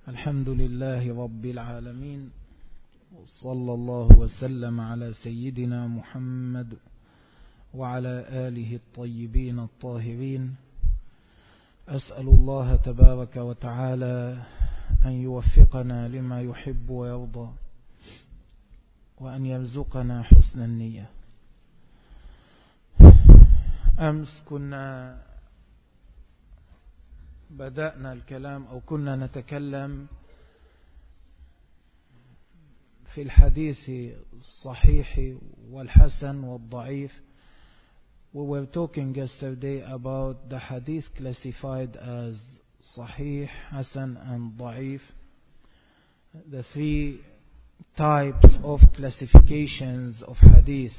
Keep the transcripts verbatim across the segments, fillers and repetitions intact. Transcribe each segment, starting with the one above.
الحمد لله رب العالمين، صلى الله وسلم على سيدنا محمد وعلى آله الطيبين الطاهرين. أسأل الله تبارك وتعالى أن يوفقنا لما يحب ويرضى، وأن يرزقنا حسن النية. أمس كنا بدأنا الكلام أو كنا نتكلم في الحديث الصحيح والحسن والضعيف. We were talking yesterday about the hadith classified as Sahih, Hasan and Da'if, the three types of classifications of hadith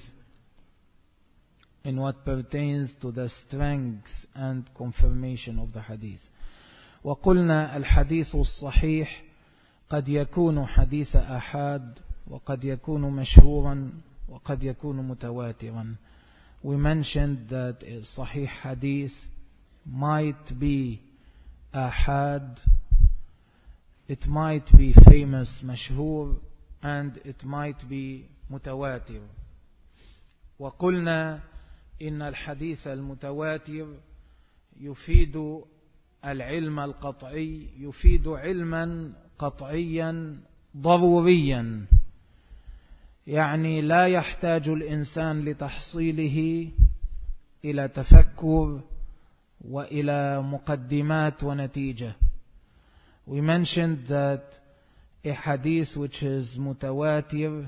in what pertains to the strength and confirmation of the hadith. وقلنا الحديث الصحيح قد يكون حديث أحاد، وقد يكون مشهورا، وقد يكون متواترا. We mentioned that a Sahih hadith might be ahad, it might be famous, mashhur, and it might be mutawatir. وقلنا إن الحديث المتواتر يفيد العلم القطعي، يفيد علما قطعيا ضروريا، يعني لا يحتاج الإنسان لتحصيله إلى تفكر وإلى مقدمات ونتيجة. We mentioned that a hadith which is mutawatir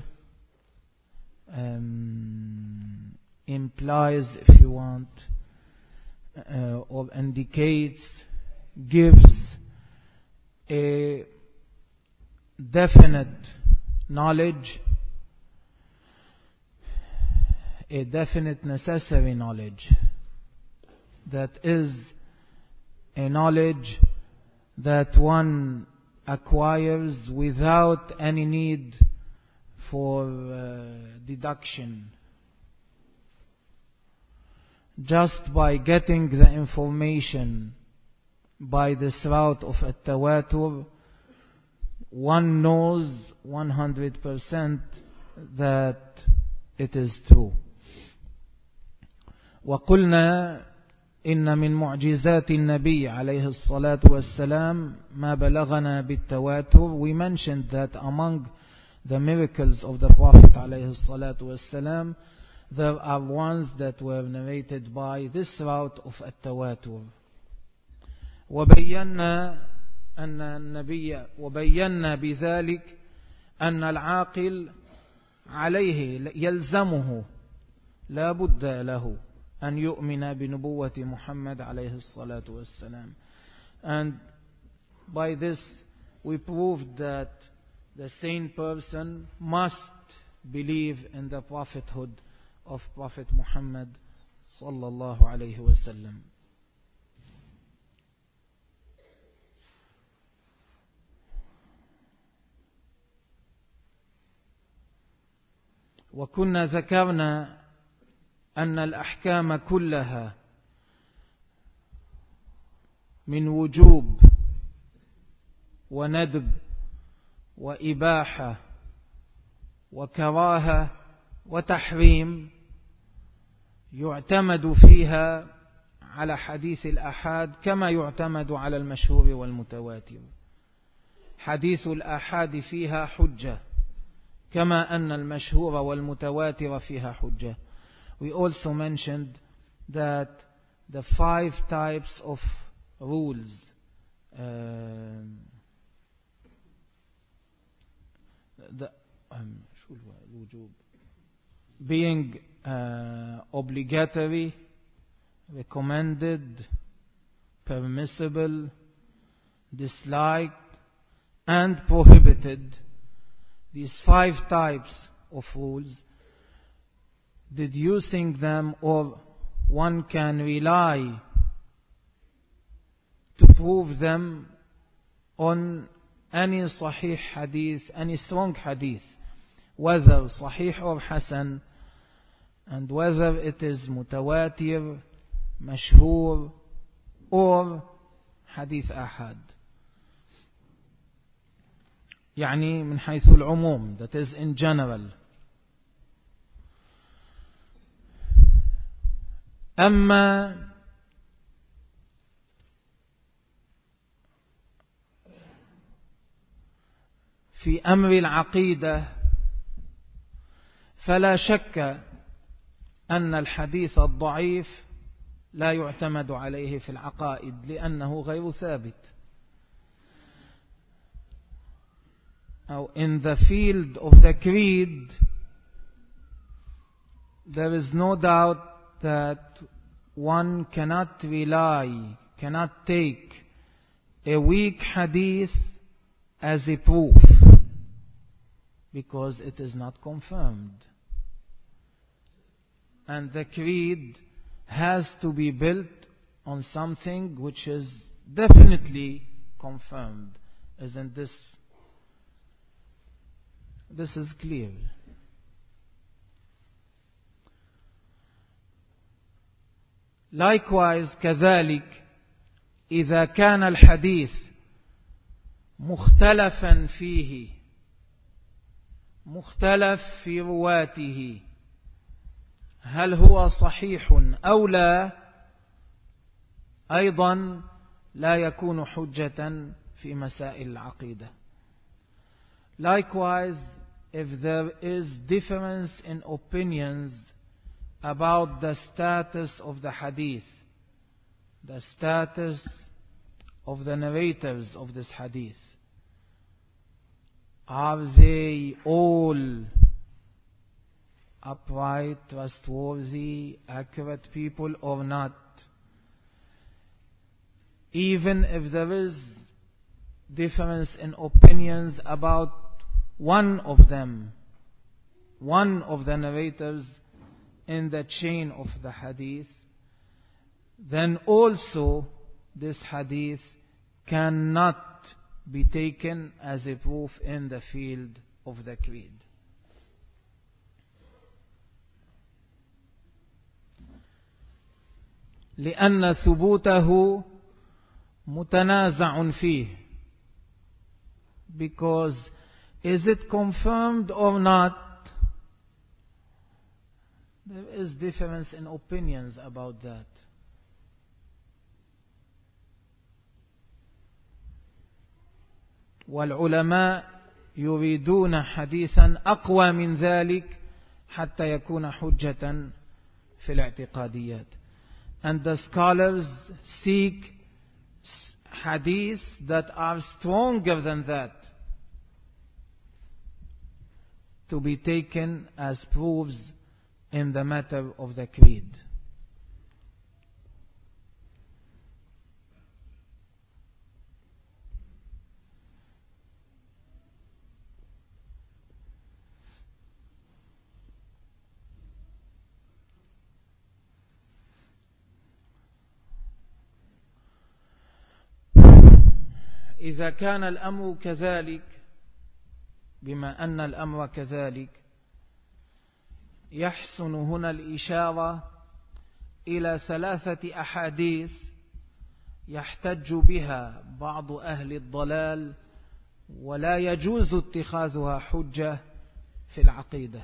um, implies, if you want, uh, or indicates, gives a definite knowledge, a definite necessary knowledge, that is a knowledge that one acquires without any need for uh, deduction. Just by getting the information by this route of at-tawatur, one knows one hundred percent that it is true. وقلنا إن من معجزات النبي عليه الصلاة والسلام ما بلغنا بالتواتر. We mentioned that among the miracles of the Prophet عليه الصلاة والسلام, there are ones that were narrated by this route of التواتر. وبينا أن النبي وبينا بذلك أن العاقل عليه يلزمه لا بد له أن يؤمن بنبوة محمد عليه الصلاة والسلام. And by this we proved that the sane person must believe in the prophethood of Prophet Muhammad sallallahu alayhi wa sallam. وكنا ذكرنا أن الأحكام كلها من وجوب وندب وإباحة وكراهة وتحريم يعتمد فيها على حديث الآحاد كما يعتمد على المشهور والمتواتر. حديث الآحاد فيها حجة كما أن المشهور والمتواتر فيها حجة. We also mentioned that the five types of rules uh, the, um, being uh, obligatory, recommended, permissible, disliked, and prohibited. These five types of rules, deducing them, or one can rely to prove them on any sahih hadith, any strong hadith, whether sahih or hasan, and whether it is mutawatir, mashhur, or hadith ahad. يعني من حيث العموم, that is in general. أما في أمر العقيدة فلا شك أن الحديث الضعيف لا يعتمد عليه في العقائد لأنه غير ثابت. أو in the field of the creed there is no doubt that one cannot rely, cannot take a weak hadith as a proof because it is not confirmed. And the creed has to be built on something which is definitely confirmed. Isn't this? This is clear. Likewise, كذلك إذا كان الحديث مختلفا فيه, مختلف في رواته, هل هو صحيح أو لا, أيضا لا يكون حجة في مسائل العقيدة. Likewise, if there is difference in opinions about the status of the hadith, the status of the narrators of this hadith, are they all upright, trustworthy, accurate people or not? Even if there is difference in opinions about one of them, one of the narrators in the chain of the hadith, then also this hadith cannot be taken as a proof in the field of the creed. لأن ثبوته متنازع فيه, because is it confirmed or not? There is difference in opinions about that. والعلماء يريدون حديثا أقوى من ذلك حتى يكون حجة في الاعتقاديات. And the scholars seek hadiths that are stronger than that to be taken as proofs in the matter of the creed. إذا كان الأمر كذلك, بما أن الأمر كذلك, يحسن هنا الإشارة إلى ثلاثة أحاديث يحتج بها بعض أهل الضلال ولا يجوز اتخاذها حجة في العقيدة.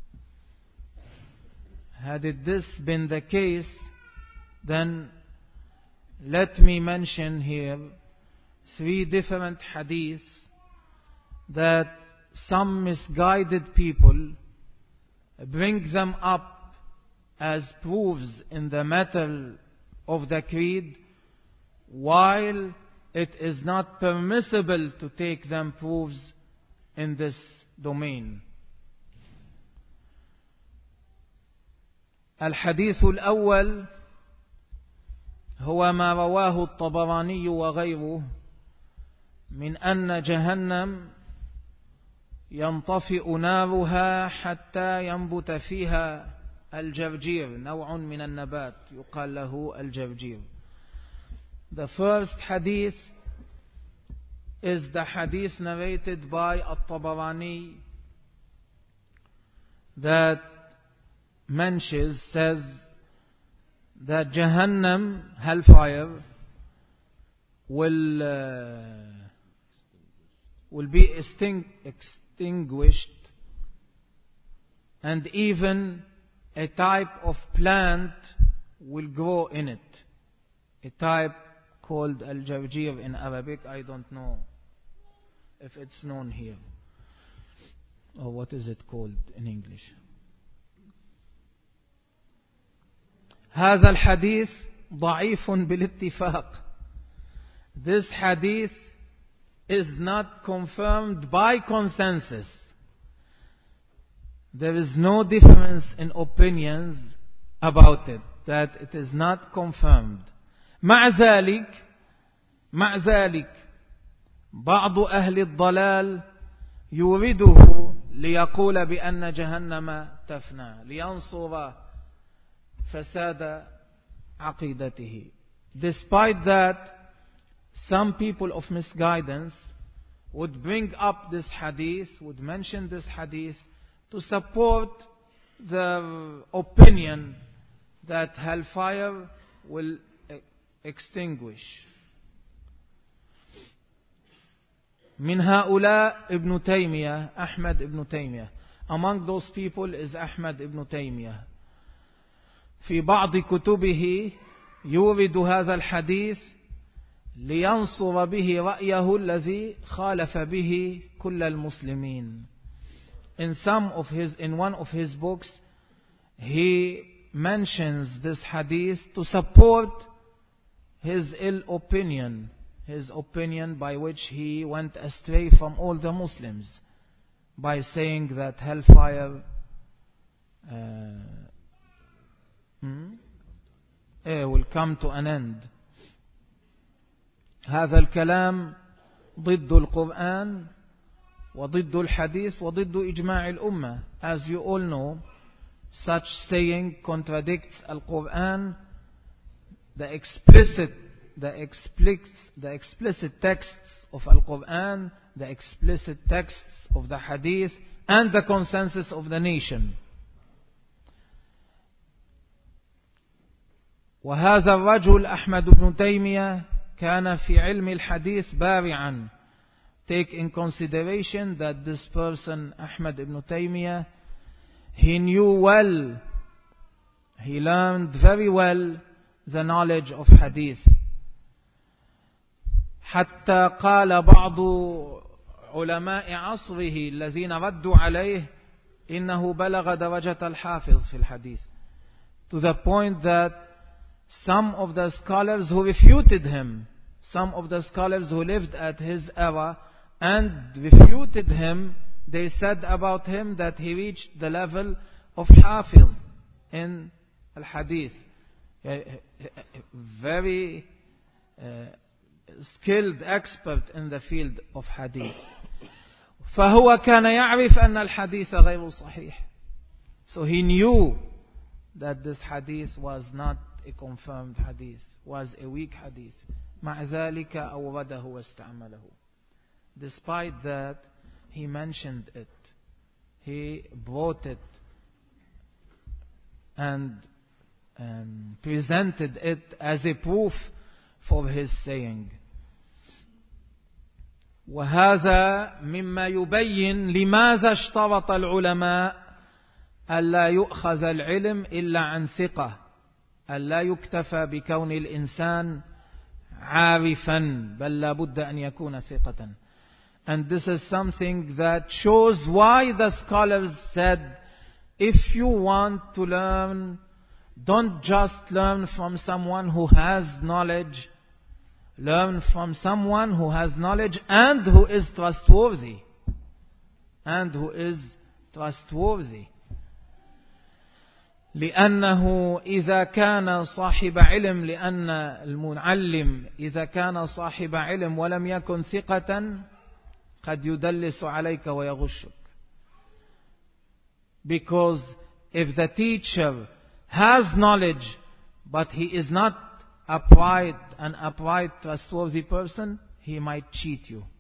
Had it this been the case, then let me mention here three different hadiths that some misguided people bring them up as proofs in the matter of the creed, while it is not permissible to take them proofs in this domain. الحديث الأول هو ما رواه الطبراني وغيره من أن جهنم ينطفئ نارها حتى ينبت فيها الجرجير, نوع من النبات يقال له الجرجير. The first hadith is the hadith narrated by At-Tabarani that mentions, says that Jahannam, hellfire, will uh, will be extinguished, and even a type of plant will grow in it. A type called al-jarjir in Arabic. I don't know if it's known here. Or what is it called in English? هذا الحديث ضعيف بالاتفاق. This hadith is not confirmed by consensus. There is no difference in opinions about it, that it is not confirmed. مع ذلك مع ذلك بعض أهل الضلال يورده ليقول بأن جهنم تفنى لينصر فساد عقيدته. Despite that, some people of misguidance would bring up this hadith, would mention this hadith to support the opinion that hellfire will extinguish. من هؤلاء ابن تيمية, أحمد ابن تيمية. Among those people is Ahmad ibn Taymiyyah. في بعض كتبه يورد هذا الحديث لينصر به رأيه الذي خالف به كل المسلمين. In some of his, in one of his books, he mentions this hadith to support his ill opinion, his opinion by which he went astray from all the Muslims, by saying that hellfire uh, hmm, eh, will come to an end. هذا الكلام ضد القرآن وضد الحديث وضد إجماع الأمة. As you all know, such saying contradicts Al-Quran, the explicit, the explicit, the explicit texts of Al-Quran, the explicit texts of the Hadith, and the consensus of the nation. وهذا الرجل أحمد بن تيمية كان في علم الحديث بارعا. Take in consideration that this person, Ahmad ibn Taymiyyah, he knew well, he learned very well the knowledge of hadith. حتى قال بعض علماء عصره الذين ردوا عليه إنه بلغ درجة الحافظ في الحديث. To the point that some of the scholars who refuted him, some of the scholars who lived at his era and refuted him, they said about him that he reached the level of Hafiz in al-Hadith. Very uh, skilled expert in the field of Hadith. فهو كان يعرف أن الحديث غير صحيح. So he knew that this hadith was not a confirmed hadith, was a weak hadith. مع ذلك أورده واستعمله. Despite that, he mentioned it. He brought it and um, presented it as a proof for his saying. وهذا مما يبين لماذا اشترط العلماء ألا يؤخذ العلم إلا عن ثقة، ألا يكتفى بكون الإنسان عارفا بل لا بد أن يكون ثقة. And this is something that shows why the scholars said, if you want to learn, don't just learn from someone who has knowledge. Learn from someone who has knowledge and who is trustworthy. And who is trustworthy. لأنه إذا كان صاحب علم لأن المعلم إذا كان صاحب علم ولم يكن ثقة قد يدلس عليك ويغشك. Because if the teacher has knowledge but he is not upright, an upright, trustworthy person, he might cheat you.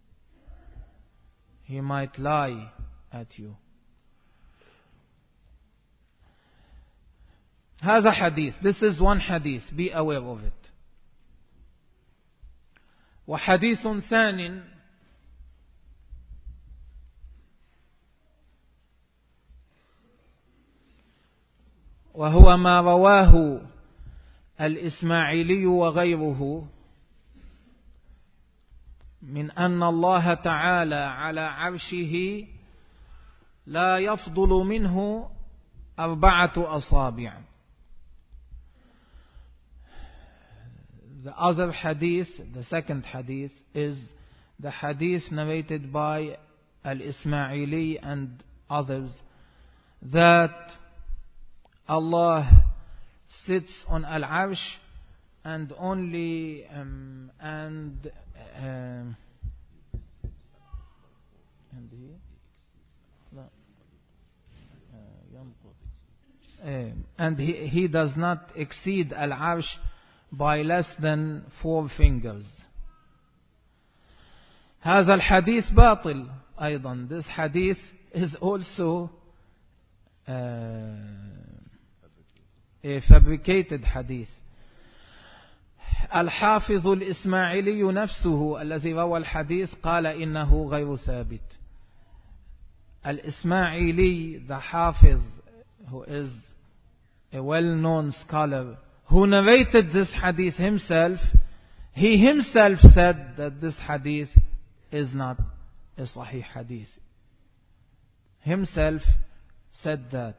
He might lie at you. هذا حديث. This is one hadith. Be aware of it. وحديث ثانٍ وهو ما رواه الإسماعيلي وغيره من أن الله تعالى على عرشه لا يفضل منه أربعة أصابع. The other hadith, the second hadith, is the hadith narrated by Al-Ismaili and others, that Allah sits on Al-Arsh and only um, and um, and he no, uh, and he, he does not exceed Al-Arsh by less than four fingers. هذا الحديث باطل أيضا. This hadith is also uh, a fabricated hadith. الحافظ الإسماعيلي نفسه الذي روى الحديث قال إنه غير ثابت. الإسماعيلي, the Hafiz, who is a well-known scholar, who narrated this hadith himself, he himself said that this hadith is not a sahih hadith. Himself said that.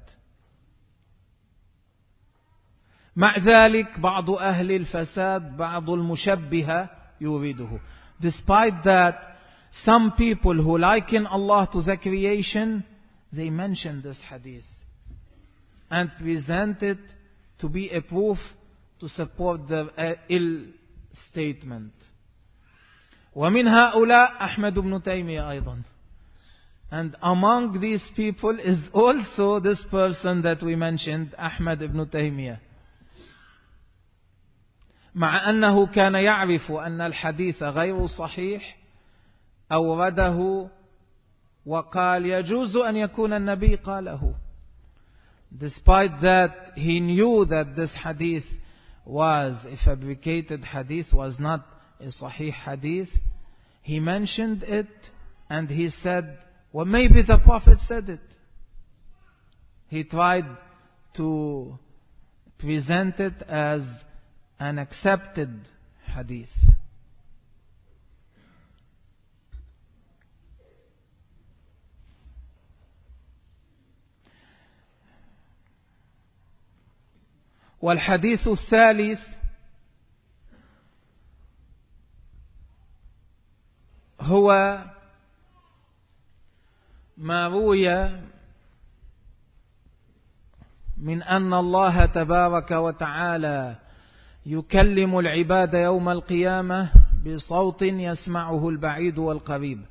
مع ذلك بعض أهل الفساد بعض المشبهة يريده. Despite that, some people who liken Allah to the creation, they mention this hadith and present it to be a proof to support the uh, ill statement. ومن هؤلاء أحمد بن تيمية أيضا. And among these people is also this person that we mentioned, Ahmad ibn Taymiyyah. مع أنه كان يعرف أن الحديث غير صحيح أورده وقال يجوز أن يكون النبي قاله. Despite that, he knew that this hadith was a fabricated hadith, was not a sahih hadith. He mentioned it and he said, well, maybe the Prophet said it. He tried to present it as an accepted hadith. والحديث الثالث هو ما روي من أن الله تبارك وتعالى يكلم العباد يوم القيامة بصوت يسمعه البعيد والقريب.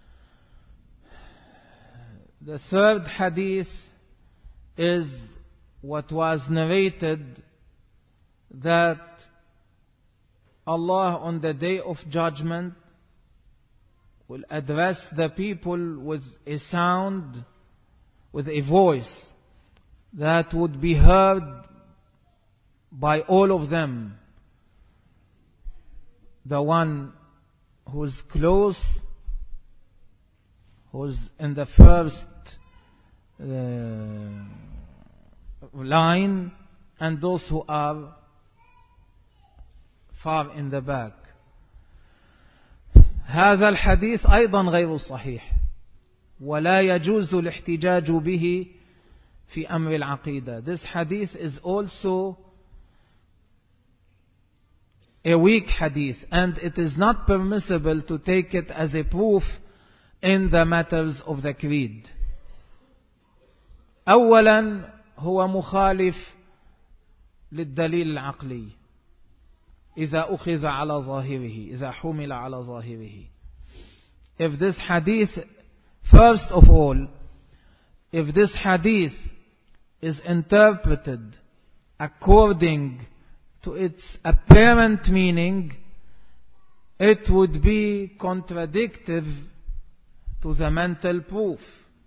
The third hadith is what was narrated, that Allah on the day of judgment will address the people with a sound, with a voice that would be heard by all of them. The one who's close, who's in the first uh, line, and those who are far in the back. هذا الحديث أيضا غير صحيح ولا يجوز الاحتجاج به في أمر العقيدة. This hadith is also a weak hadith, and it is not permissible to take it as a proof in the matters of the creed. أولا هو مخالف للدليل العقلي إذا أخذ على ظاهره، إذا حمل على ظاهره. If this hadith, first of all, if this hadith is interpreted according to its apparent meaning, it would be contradictory to the mental proof.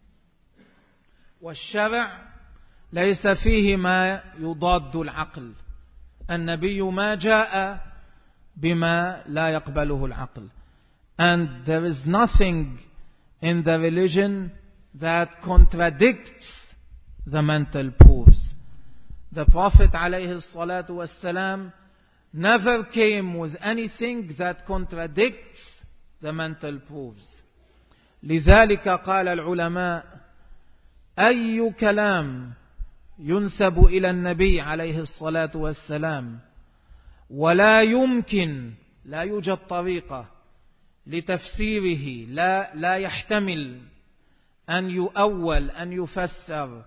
والشرع ليس فيه ما يضاد العقل. النبي ما جاء بما لا يقبله العقل. And there is nothing in the religion that contradicts the mental proofs. the Prophet alayhi salatu wassalam never came with anything that contradicts the mental proofs. لذلك قال العلماء أي كلام ينسب إلى النبي عليه الصلاة والسلام ولا يمكن لا يوجد طريقة لتفسيره لا, لا يحتمل أن يؤول أن يفسر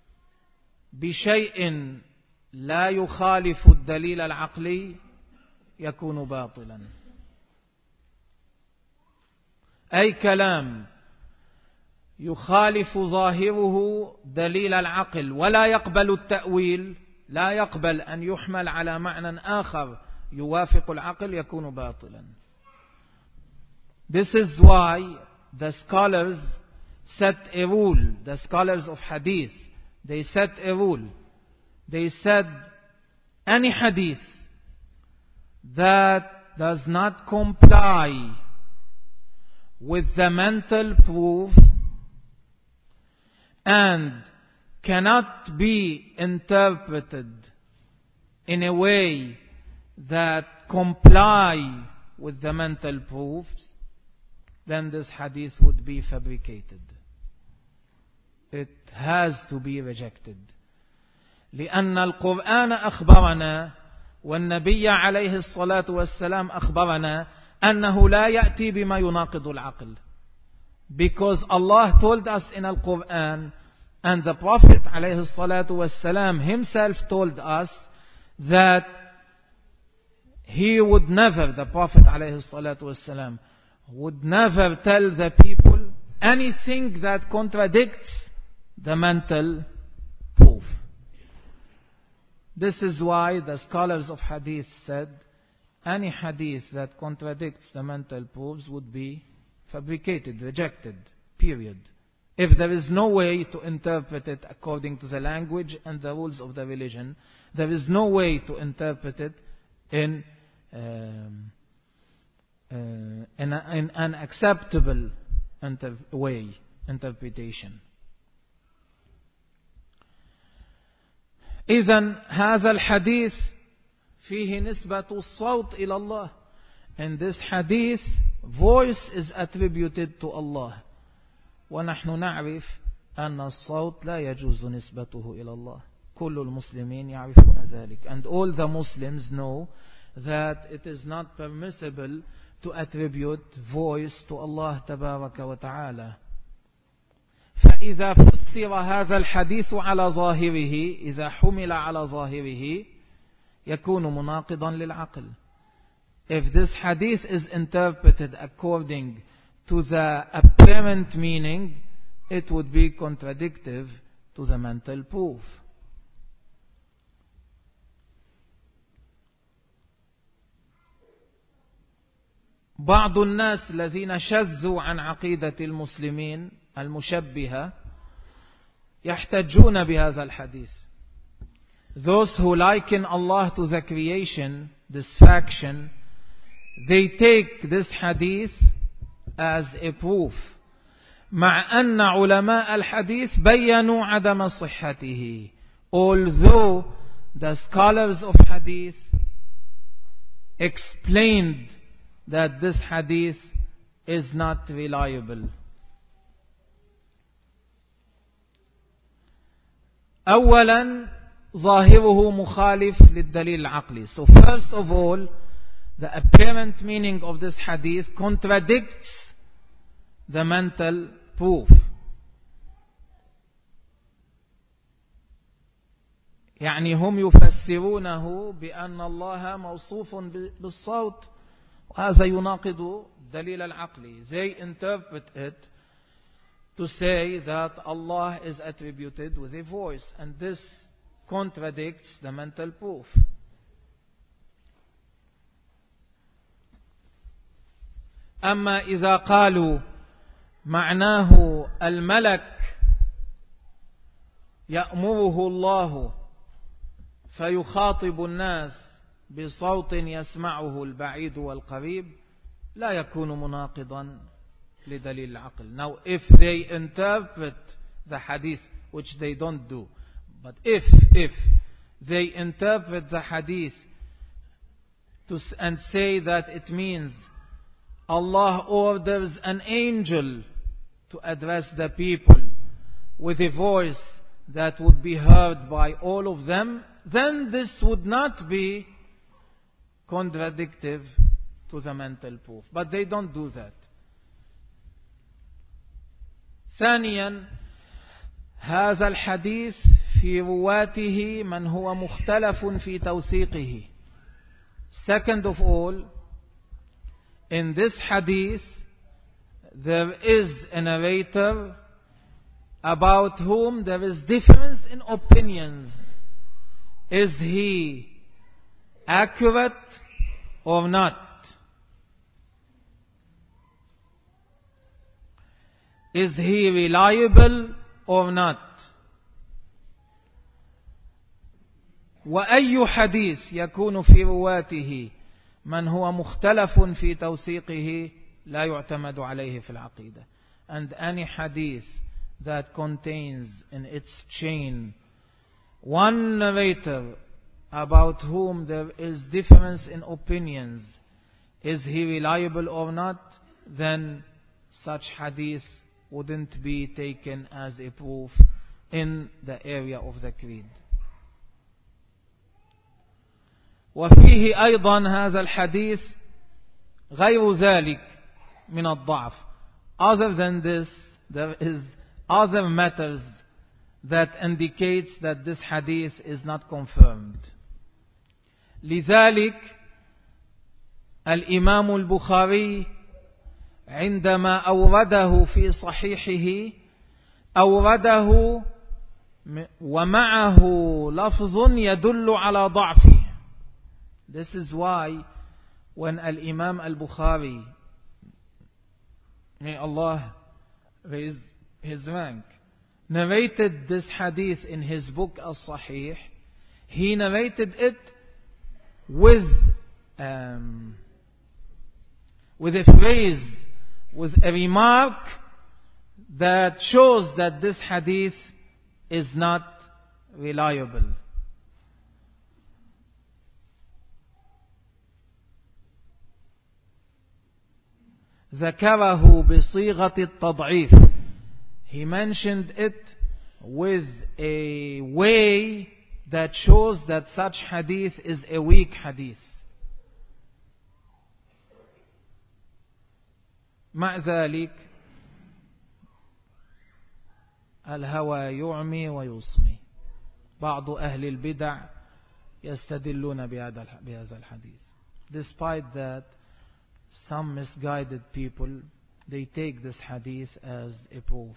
بشيء لا يخالف الدليل العقلي يكون باطلا. أي كلام يخالف ظاهره دليل العقل ولا يقبل التأويل لا يقبل أن يحمل على معنى آخر يوافق العقل يكون باطلا. This is why the scholars set a rule, the scholars of hadith, they set a rule. They said any hadith that does not comply with the mental proof and cannot be interpreted in a way that comply with the mental proofs, then this hadith would be fabricated. It has to be rejected. لأن القرآن أخبرنا والنبي عليه الصلاة والسلام أخبرنا أنه لا يأتي بما يناقض العقل. Because Allah told us in Al-Quran and the Prophet عليه الصلاة والسلام himself told us that he would never, the Prophet عليه الصلاة والسلام would never tell the people anything that contradicts the mental proof. This is why the scholars of hadith said any hadith that contradicts the mental proofs would be fabricated, rejected, period. If there is no way to interpret it according to the language and the rules of the religion, there is no way to interpret it in, um, uh, in, a, in an acceptable inter- way, interpretation. إذن هذا الحديث فيه نسبة الصوت إلى الله. In this hadith, voice is attributed to Allah. ونحن نعرف أن الصوت لا يجوز نسبته إلى الله. كل المسلمين يعرفون ذلك. And all the Muslims know that it is not permissible to attribute voice to Allah تبارك وتعالى. فإذا فسر هذا الحديث على ظاهره إذا حمل على ظاهره يكون مناقضا للعقل. If this hadith is interpreted according to the apparent meaning, it would be contradictive to the mental proof. بعض الناس الذين شذوا عن عقيدة المسلمين المشبهة يحتجون بهذا الحديث. Those who liken Allah to the creation, this faction, they take this hadith as a proof. مع أن علماء الحديث بيّنوا عدم صحته. Although the scholars of hadith explained that this hadith is not reliable. أولا ظاهره مخالف للدليل العقلي. So first of all, the apparent meaning of this hadith contradicts the mental proof. يعني هم يفسرونه بأن الله موصوف بالصوت وهذا يناقض الدليل العقلي. They interpret it to say that Allah is attributed with a voice, and this contradicts the mental proof. أما إذا قالوا معناه الملك يأمره الله فيخاطب الناس بصوت يسمعه البعيد والقريب لا يكون مناقضا لدليل العقل. Now if they interpret the hadith, which they don't do, but if if they interpret the hadith to, and say that it means Allah orders an angel to address the people with a voice that would be heard by all of them, then this would not be contradictory to the mental proof. But they don't do that. ثانيا هذا الحديث في رواته من هو مختلف في توثيقه. Second of all, in this hadith there is a narrator about whom there is difference in opinions. Is he accurate or not? Is he reliable or not? وأي حديث يكون في رواته من هو مختلف في توثيقه لا يعتمد عليه في العقيدة. And any hadith that contains in its chain one narrator about whom there is difference in opinions, is he reliable or not, then such hadith wouldn't be taken as a proof in the area of the creed. وفيه أيضا هذا الحديث غير ذلك من الضعف. Other than this, there is other matters that indicates that this hadith is not confirmed. لذلك الإمام البخاري عندما أورده في صحيحه أورده ومعه لفظ يدل على ضعفه. This is why when Al-Imam Al-Bukhari, may Allah raise his rank, narrated this hadith in his book Al-Sahih, he narrated it with um, with a phrase, with a remark that shows that this hadith is not reliable. ذكره بصيغة التضعيف. He mentioned it with a way that shows that such hadith is a weak hadith. مع ذلك الهوى يعمي ويصمي. بعض أهل البدع يستدلون بهذا الحديث. Despite that, some misguided people, they take this hadith as a proof.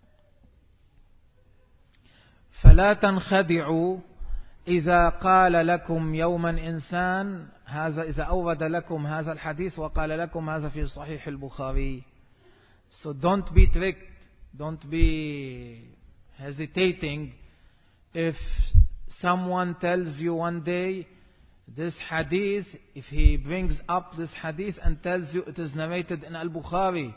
فلا تنخدعوا إذا قال لكم يوما إنسان هذا، إذا أورد لكم هذا الحديث وقال لكم هذا في صحيح البخاري. So don't be tricked, don't be hesitating if someone tells you one day this hadith, if he brings up this hadith and tells you it is narrated in Al-Bukhari.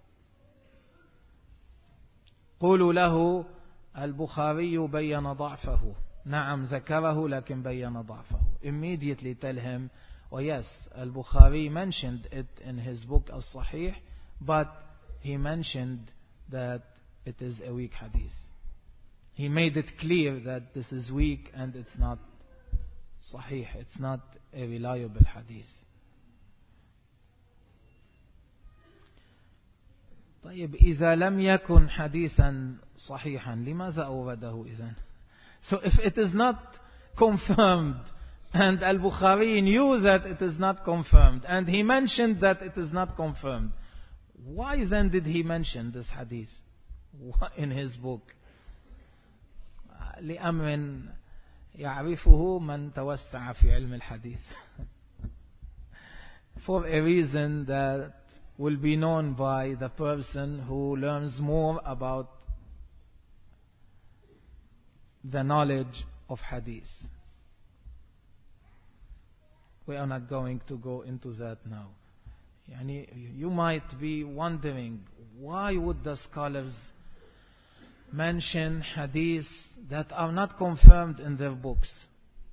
قولوا له البخاري بيّن ضعفه. نعم ذكره لكن بيّن ضعفه. Immediately tell him, oh yes, Al-Bukhari mentioned it in his book Al-Sahih, but he mentioned that it is a weak hadith. He made it clear that this is weak and it's not Sahih, it's not a reliable hadith. طيب إذا لم يكن حديثا صحيحا لماذا أورده إذن؟ So if it is not confirmed and Al-Bukhari knew that it is not confirmed and he mentioned that it is not confirmed, why then did he mention this hadith in his book? لأمر يعرفه من توسع في علم الحديث. For a reason that will be known by the person who learns more about the knowledge of hadith. We are not going to go into that now. Yani, you might be wondering, why would the scholars mention hadiths that are not confirmed in their books?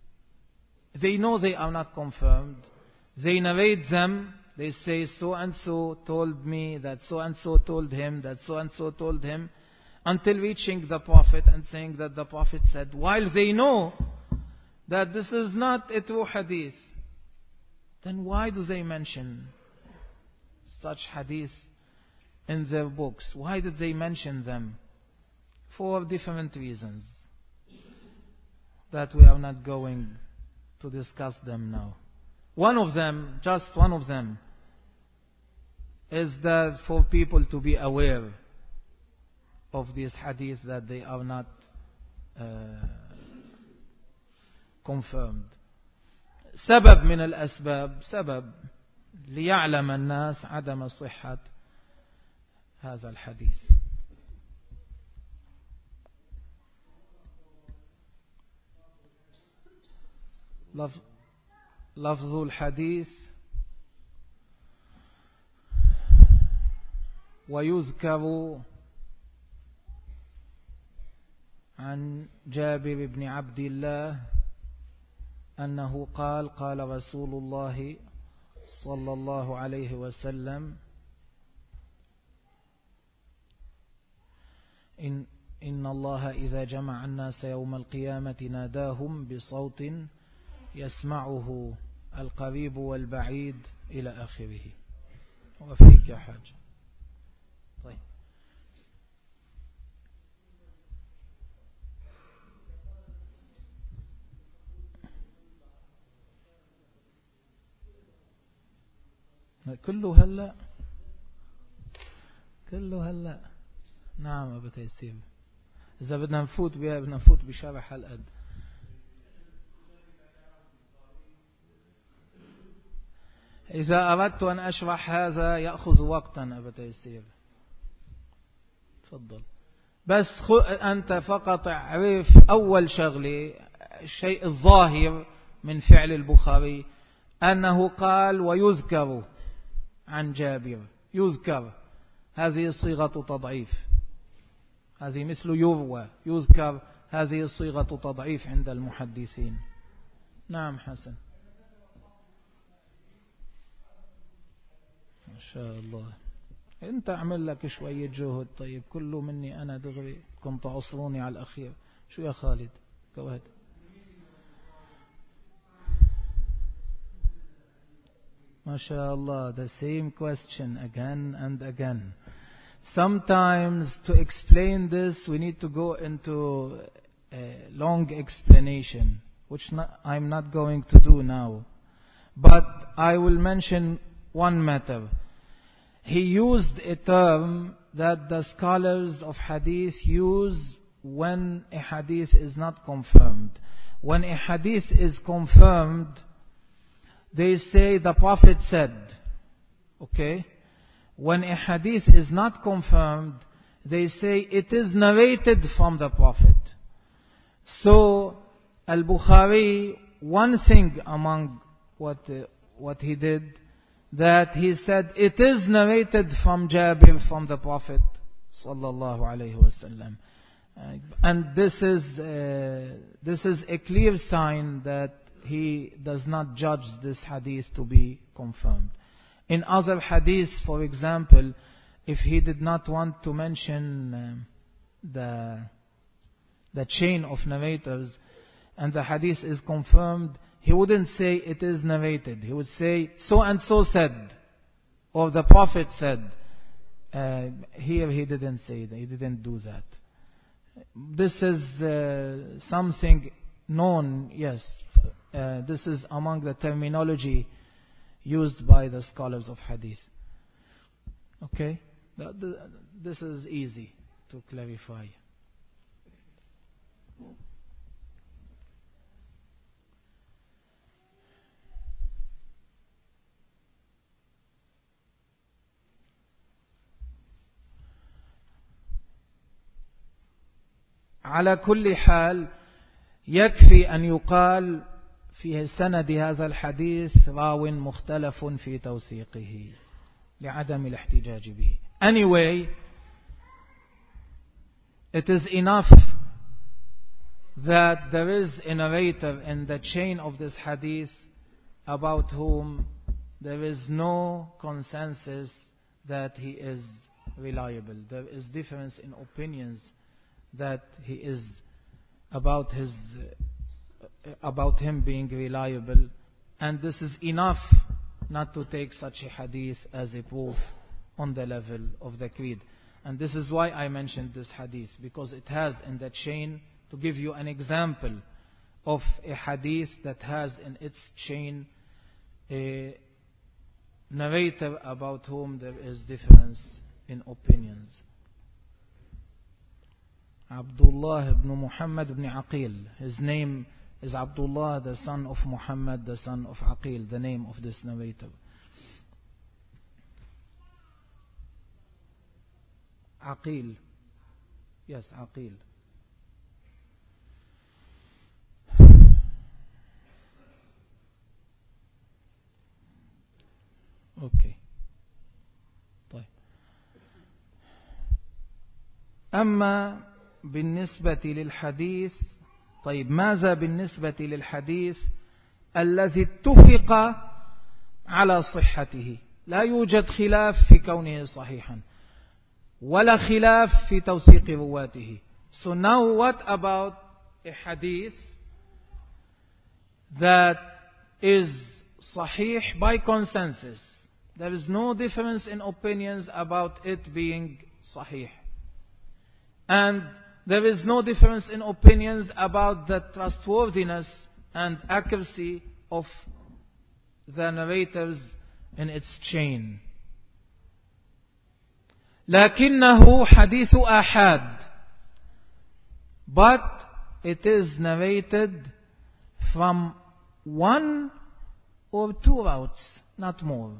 they know they are not confirmed. They narrate them. They say so and so told me, that so and so told him, that so and so told him, until reaching the Prophet and saying that the Prophet said, while they know that this is not a true hadith. Then why do they mention such hadith in their books? Why did they mention them? For different reasons that we are not going to discuss them now. One of them, just one of them, is that for people to be aware of these hadith that they are not uh, confirmed. سبب من الأسباب سبب ليعلم الناس عدم صحة هذا الحديث. لفظ, لفظ الحديث ويذكر عن جابر بن عبد الله أنه قال قال رسول الله صلى الله عليه وسلم إن, إن الله إذا جمع الناس يوم القيامة ناداهم بصوت يسمعه القريب والبعيد إلى آخره. وفيك يا حاج. طيب كله هلا كله هلا. نعم أبو تيسير، إذا بدنا نفوت بها بدنا نفوت بشرح هالقد. إذا أردت أن أشرح هذا يأخذ وقتا أبو تيسير. تفضل. بس أنت فقط عرف أول شغلة، الشيء الظاهر من فعل البخاري أنه قال ويذكر عن جابر. يذكر هذه صيغة تضعيف، هذه مثل يروى. يذكر هذه صيغة تضعيف عند المحدثين. نعم حسن ما شاء الله. انت اعمل لك شوية جهد. طيب كله مني انا دغري كنت عصروني على الاخير. شو يا خالد كوهد؟ ما شاء الله. The same question again and again. Sometimes to explain this we need to go into a long explanation, which not, I'm not going to do now. But I will mention one matter. He used a term that the scholars of hadith use when a hadith is not confirmed. When a hadith is confirmed, they say the Prophet said. Okay? When a hadith is not confirmed, they say it is narrated from the Prophet. So, Al-Bukhari, one thing among what, uh, what he did, that he said it is narrated from Jabir from the Prophet sallallahu alaihi wasallam. Uh, and this is, uh, this is a clear sign that he does not judge this hadith to be confirmed. In other hadiths, for example, if he did not want to mention um, the, the chain of narrators and the hadith is confirmed, he wouldn't say it is narrated. He would say so and so said, or the Prophet said. Uh, here he didn't say that. He didn't do that. This is uh, something known, yes. Uh, this is among the terminology used by the scholars of hadith. Okay? This is easy to clarify. على كل حال يكفي أن يقال في سند هذا الحديث راو مختلف في توثيقه لعدم الاحتجاج به. Anyway, it is enough that there is a narrator in the chain of this hadith about whom there is no consensus that he is reliable. There is difference in opinions that he is about his about him being reliable, and this is enough not to take such a hadith as a proof on the level of the creed. And this is why I mentioned this hadith, because it has in the chain, to give you an example of a hadith that has in its chain a narrator about whom there is difference in opinions. Abdullah ibn Muhammad ibn Aqil. His name is Abdullah, the son of Muhammad, the son of Aqil, the name of this narrator. Aqil. Yes, Aqil. Okay. طيب. أما بالنسبة للحديث، طيب ماذا بالنسبة للحديث الذي اتفق على صحته؟ لا يوجد خلاف في كونه صحيحا ولا خلاف في توثيق رواته. So now what about a hadith that is sahih by consensus? There is no difference in opinions about it being sahih. And there is no difference in opinions about the trustworthiness and accuracy of the narrators in its chain. لكنه حديث آحاد, but it is narrated from one or two routes, not more.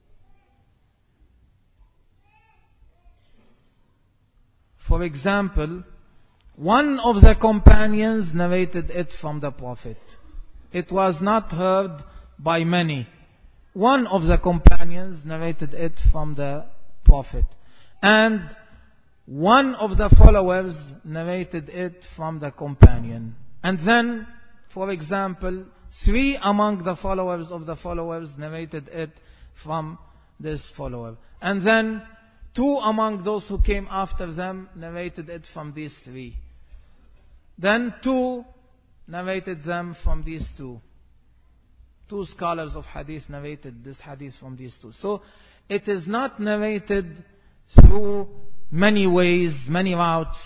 For example, one of the companions narrated it from the Prophet. It was not heard by many. One of the companions narrated it from the Prophet. And one of the followers narrated it from the companion. And then, for example, three among the followers of the followers narrated it from this follower. And then two among those who came after them narrated it from these three. Then two narrated them from these two. Two scholars of hadith narrated this hadith from these two. So it is not narrated through many ways, many routes.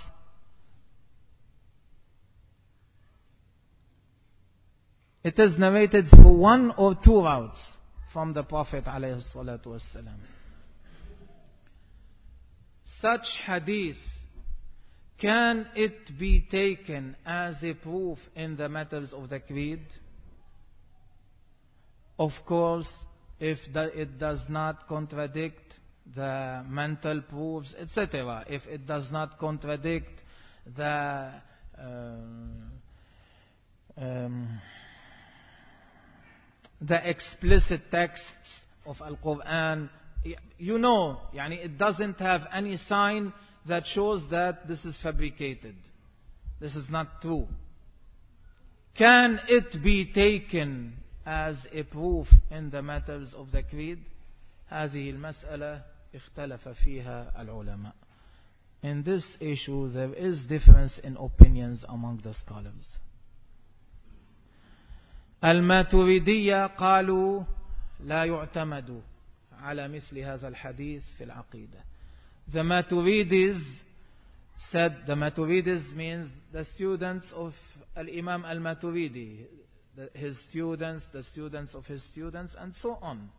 It is narrated through one or two routes from the Prophet alayhi salatu wassalam. Such hadith, can it be taken as a proof in the matters of the creed? Of course, if it does not contradict the mental proofs, et cetera. If it does not contradict the um, um, the explicit texts of Al-Quran, you know, yani it doesn't have any sign that shows that this is fabricated. This is not true. Can it be taken as a proof in the matters of the creed? هذه المسألة اختلف فيها العلماء. In this issue there is difference in opinions among the scholars. الماتريدية قالوا لا يعتمد على مثل هذا الحديث في العقيدة. The Maturidis said, the Maturidis means the students of Al-Imam Al-Maturidi, his students, the students of his students, and so on.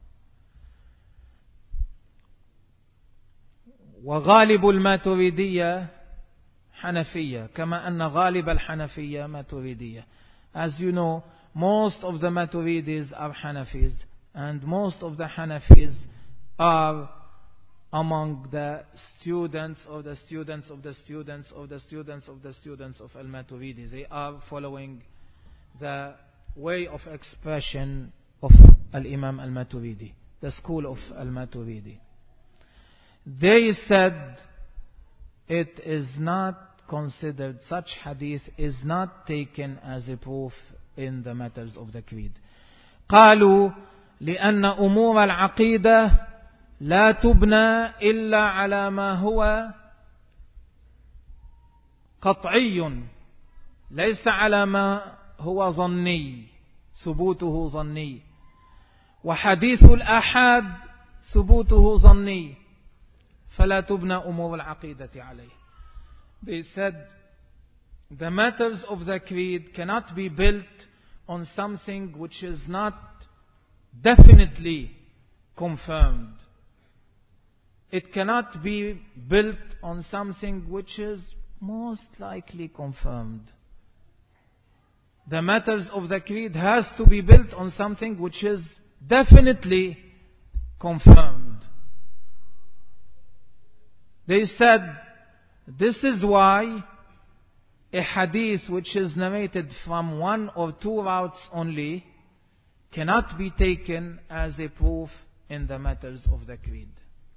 وغالب الماتريدية حنفية كما أن غالب الحنفية ماتريدية. As you know, most of the Maturidis are Hanafis, and most of the Hanafis are among the students of the students of the students of the students of the students of Al-Maturidi. They are following the way of expression of Al-Imam Al-Maturidi, the school of Al-Maturidi. They said it is not considered, such hadith is not taken as a proof in the matters of the creed. قالوا لأن أمور العقيدة لا تبنى إلا على ما هو قطعي ليس على ما هو ظني ثبوته ظني، وحديث الآحاد ثبوته ظني فلا تبنى أمور العقيدة عليه. They said the matters of the creed cannot be built on something which is not definitely confirmed. It cannot be built on something which is most likely confirmed. The matters of the creed has to be built on something which is definitely confirmed. They said this is why a hadith which is narrated from one or two routes only cannot be taken as a proof in the matters of the creed.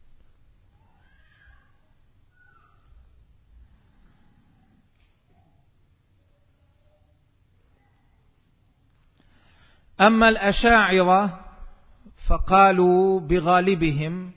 أما الأشاعرة فقالوا بغالبهم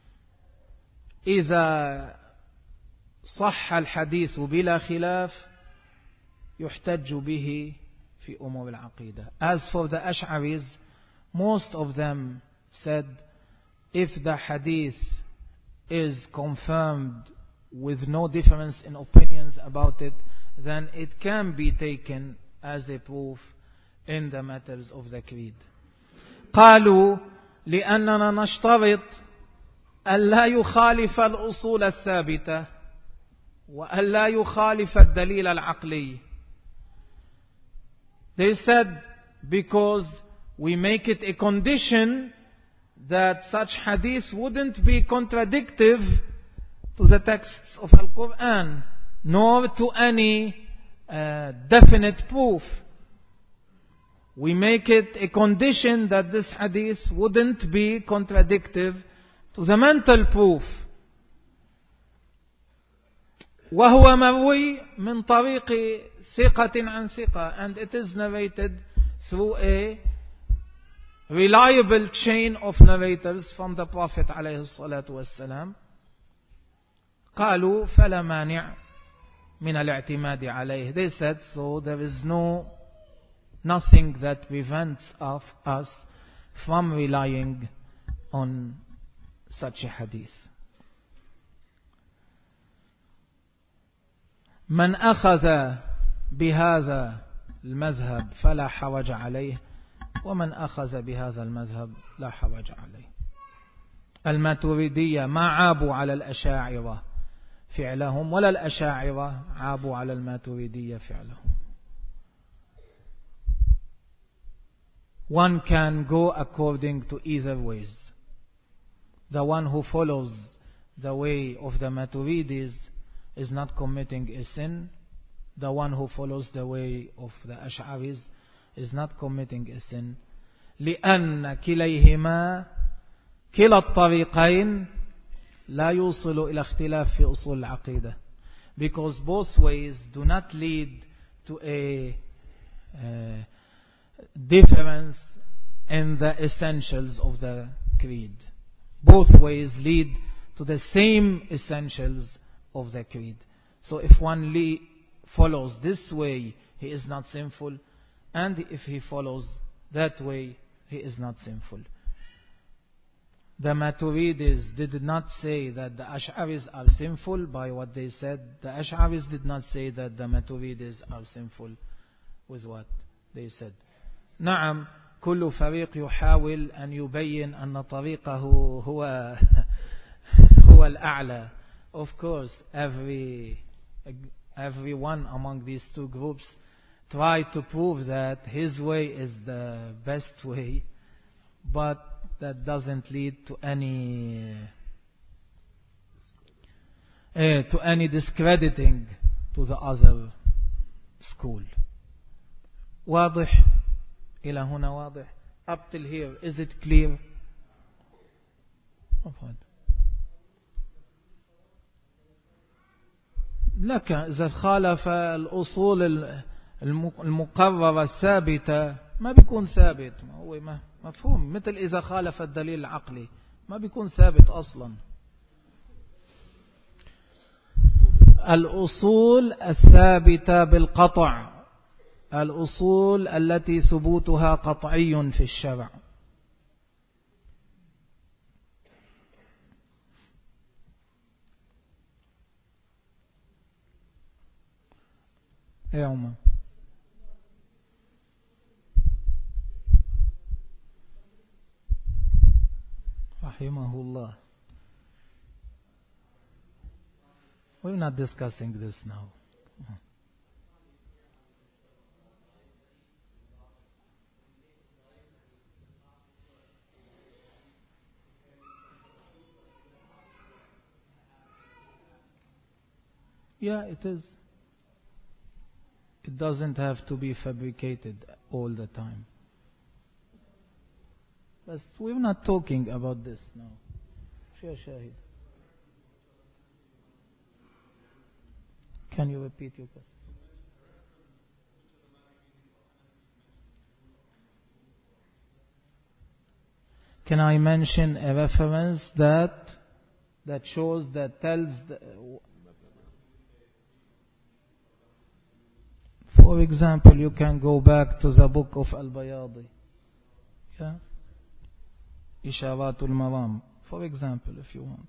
إذا صح الحديث بلا خلاف يحتج به في أمور العقيدة. As for the Ash'aris, most of them said if the hadith is confirmed with no difference in opinions about it, then it can be taken as a proof in the matters of the creed. قالوا لأننا نشترط ألا يخالف الأصول الثابتة وألا يخالف الدليل العقلي. They said because we make it a condition that such hadith wouldn't be contradictive to the texts of Al-Quran nor to any uh, definite proof. We make it a condition that this hadith wouldn't be contradictive to the mental proof. وهو مروي من طريق ثقة عن ثقة, and it is narrated through a reliable chain of narrators from the Prophet عليه الصلاة والسلام. قالوا فلا مانع من الاعتماد عليه. They said so there is no nothing that prevents of us from relying on such a hadith. من أخذ بهذا المذهب فلا حرج عليه ومن أخذ بهذا المذهب لا حرج عليه. الماتريدية ما عابوا على الأشاعرة فعلهم ولا الأشاعرة عابوا على الماتريدية فعلهم. One can go according to either ways. The one who follows the way of the Maturidis is not committing a sin. The one who follows the way of the Ash'aris is not committing a sin. لأن كليهما كلا الطريقين لا يوصل إلى اختلاف في أصول العقيدة. Because both ways do not lead to a uh, difference in the essentials of the creed. Both ways lead to the same essentials of the creed. So if one le- follows this way, he is not sinful, and if he follows that way, he is not sinful. The Maturidis did not say that the Ash'aris are sinful by what they said. The Ash'aris did not say that the Maturidis are sinful with what they said. نعم كل فريق يحاول أن يبين أن طريقه هو هو الأعلى. Of course, every every one among these two groups try to prove that his way is the best way, but that doesn't lead to any uh, to any discrediting to the other school. واضح إلى هنا واضح. Up till here, is it clear? لك إذا خالف الأصول المقررة الثابتة ما بيكون ثابت. هو مفهوم، مثل إذا خالف الدليل العقلي ما بيكون ثابت أصلا. الأصول الثابتة بالقطع، الأصول التي ثبوتها قطعي في الشرع. يا عمر رحمه الله. We're not discussing this now. Yeah, it is. It doesn't have to be fabricated all the time. But we're not talking about this now. Share Shahid. Can you repeat your question? Can I mention a reference that that shows, that tells the, for example, you can go back to the book of Al-Bayadi, yeah, Isharatul Maram, for example, if you want.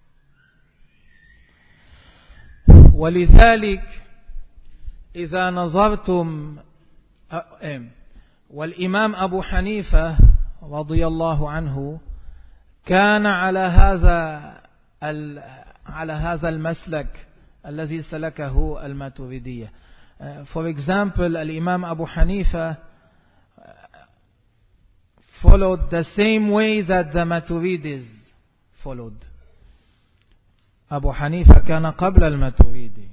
ولذلك إذا نظرتم والإمام أبو حنيفة رضي الله عنه كان على هذا على هذا المسلك الذي سلكه الماتريدية. For example, الإمام أبو حنيفة followed the same way that the Maturidis followed. أبو حنيفة كان قبل الماتريدي.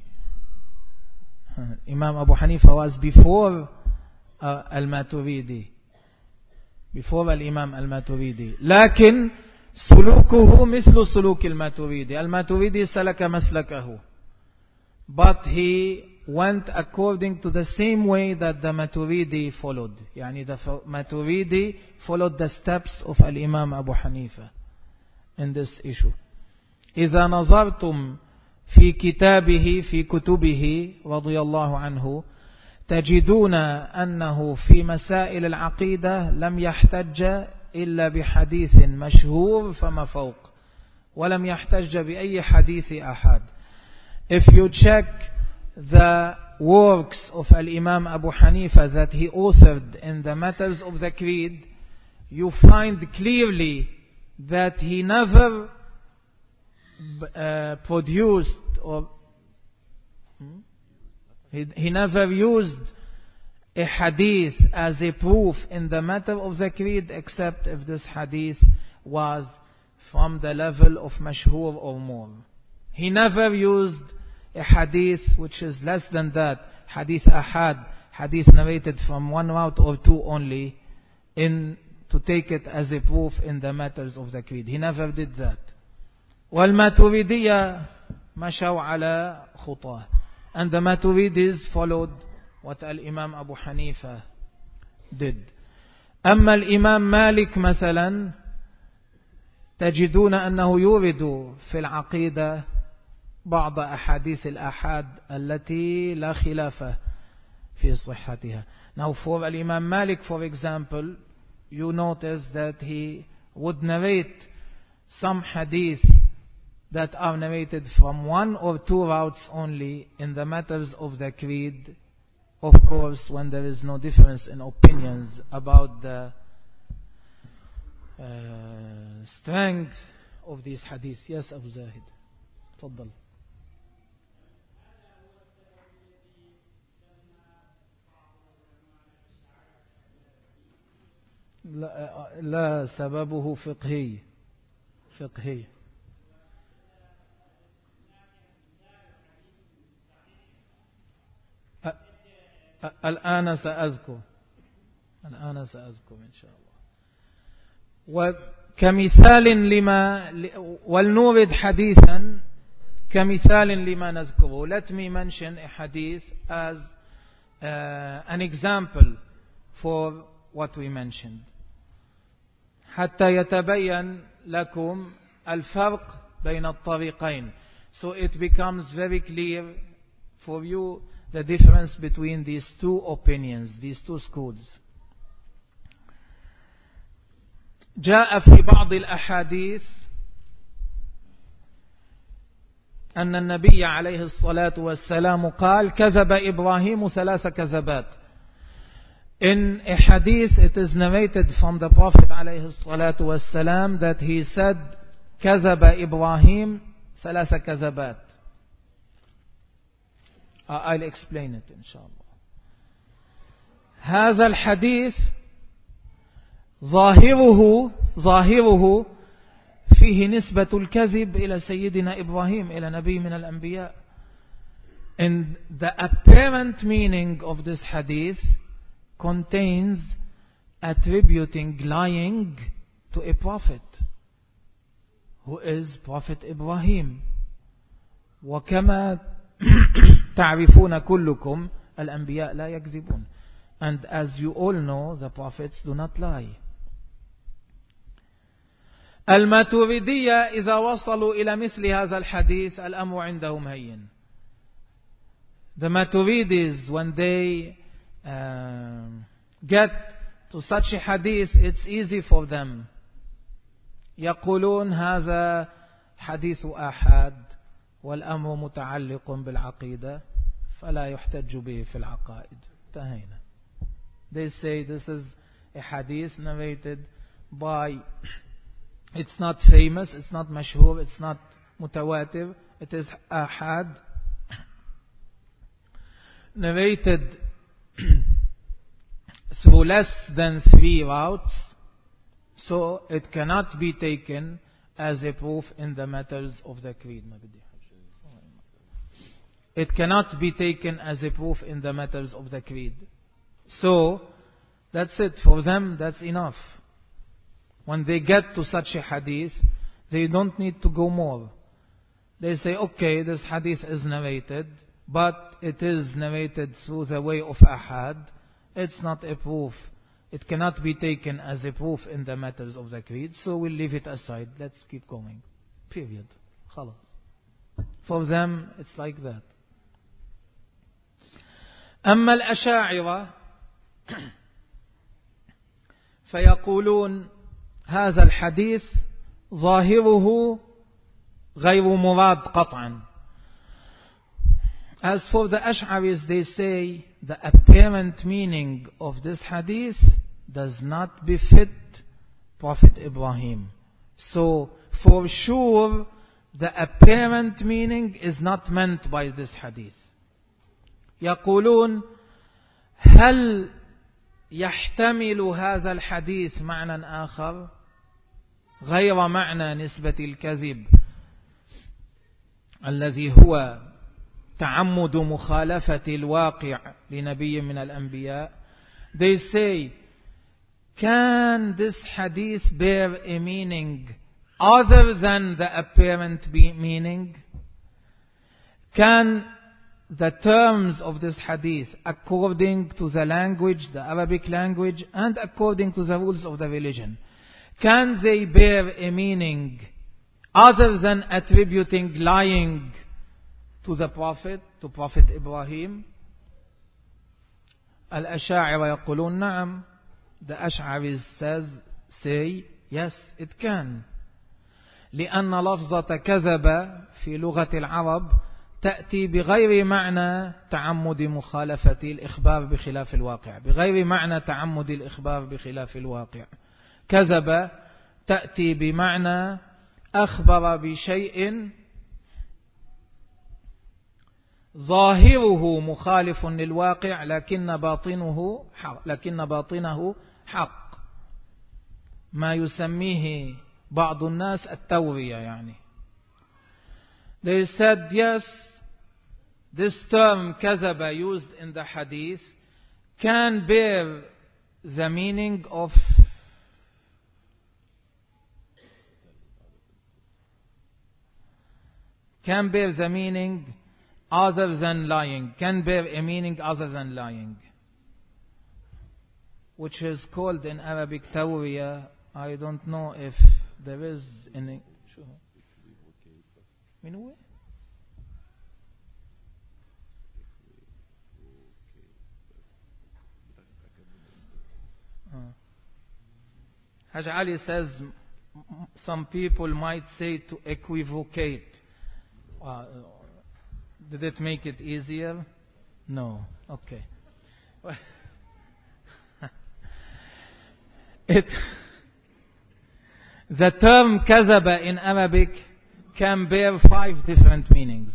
Imam Abu Hanifa was before uh, al-Maturidi, before al-Imam al-Maturidi. لكن سلوكه مثل سلوك الماتريدي. الماتريدي سلك مسلكه, but he went according to the same way that the Maturidi followed. يعني the Maturidi followed the steps of al-Imam Abu Hanifa in this issue. إذا نظرتم في كتابه في كتبه رضي الله عنه تجدون أنه في مسائل العقيدة لم يحتج إلا بحديث مشهور فما فوق, ولم يحتج بأي حديث أحد. If you check the works of Al-Imam Abu Hanifa that he authored in the matters of the creed, you find clearly that he never Uh, produced or hmm? he, he never used a hadith as a proof in the matter of the creed except if this hadith was from the level of mashhur or more. He never used a hadith which is less than that, hadith ahad, hadith narrated from one route or two only, in to take it as a proof in the matters of the creed. He never did that. والماتريدية مشوا على خطاه, and the Maturidis followed what الإمام أبو حنيفة did. أما الإمام مالك مثلا تجدون أنه يورد في العقيدة بعض أحاديث الآحاد التي لا خلاف في صحتها. Now for الإمام Malik, for example, you notice that he would narrate some hadith that are narrated from one or two routes only in the matters of the creed, of course when there is no difference in opinions about the uh, strength of these hadiths. Yes, Abu Zahid, تفضل. لا, لا سببه فقهي فقهي الآن سأذكر الآن سأذكر إن شاء الله. وكمثال لما ولنورد حديثا كمثال لما نذكره. Let me mention a hadith as uh, an example for what we mentioned حتى يتبين لكم الفرق بين الطريقين, so it becomes very clear for you the difference between these two opinions, these two schools. جاء في بعض الأحاديث أن النبي عليه الصلاة والسلام قال كذب إبراهيم ثلاث كذبات. In a hadith it is narrated from the Prophet عليه الصلاة والسلام that he said كذب إبراهيم ثلاث كذبات. I'll explain it إن شاء الله. هذا الحديث ظاهره ظاهره فيه نسبة الكذب إلى سيدنا إبراهيم, إلى نبي من الأنبياء. And the apparent meaning of this hadith contains attributing lying to a prophet who is Prophet Ibrahim. وكما تعرفون كلكم الأنبياء لا يكذبون. And as you all know, the prophets do not lie. الماتريدية إذا وصلوا إلى مثل هذا الحديث الأمر عندهم هين. The Maturidis, when they uh, get to such a hadith, it's easy for them. يقولون هذا حديث آحاد والأمر متعلق بالعقيدة فلا يحتج به في العقائد. انتهينا. They say this is a hadith narrated by, it's not famous, it's not mashhur, it's not mutawatir, it is ahad, narrated through less than three routes, so it cannot be taken as a proof in the matters of the creed. It cannot be taken as a proof in the matters of the creed. So, that's it. For them, that's enough. When they get to such a hadith, they don't need to go more. They say, okay, this hadith is narrated, but it is narrated through the way of ahad. It's not a proof. It cannot be taken as a proof in the matters of the creed, so we'll leave it aside. Let's keep going. Period. خلاص. For them, it's like that. أما الأشاعرة فيقولون هذا الحديث ظاهره غير مراد قطعا. As for the Ash'aris, they say the apparent meaning of this hadith does not befit Prophet Ibrahim. So for sure the apparent meaning is not meant by this hadith. يقولون هل يحتمل هذا الحديث معنى آخر غير معنى نسبة الكذب الذي هو تعمد مخالفة الواقع لنبي من الأنبياء. They say, can this hadith bear a meaning other than the apparent meaning? Can the terms of this hadith, according to the language, the Arabic language, and according to the rules of the religion, can they bear a meaning other than attributing lying to the Prophet, to Prophet Ibrahim? Al-Ash'ari يقولون نعم. The Ash'aris says, say, yes, it can. لأن لفظة كذب في لغة العرب تأتي بغير معنى تعمد مخالفة الإخبار بخلاف الواقع. بغير معنى تعمد الإخبار بخلاف الواقع. كذب تأتي بمعنى أخبر بشيء ظاهره مخالف للواقع لكن باطنه حق. لكن باطنه حق. ما يسميه بعض الناس التورية يعني. They said yes, this term كذب used in the hadith can bear the meaning of can bear the meaning other than lying, can bear a meaning other than lying, which is called in Arabic tawriya. I don't know if there is any. من هو؟ Haj Ali says some people might say to equivocate. Uh, did it make it easier? No. Okay. It, the term kazaba in Arabic can bear five different meanings.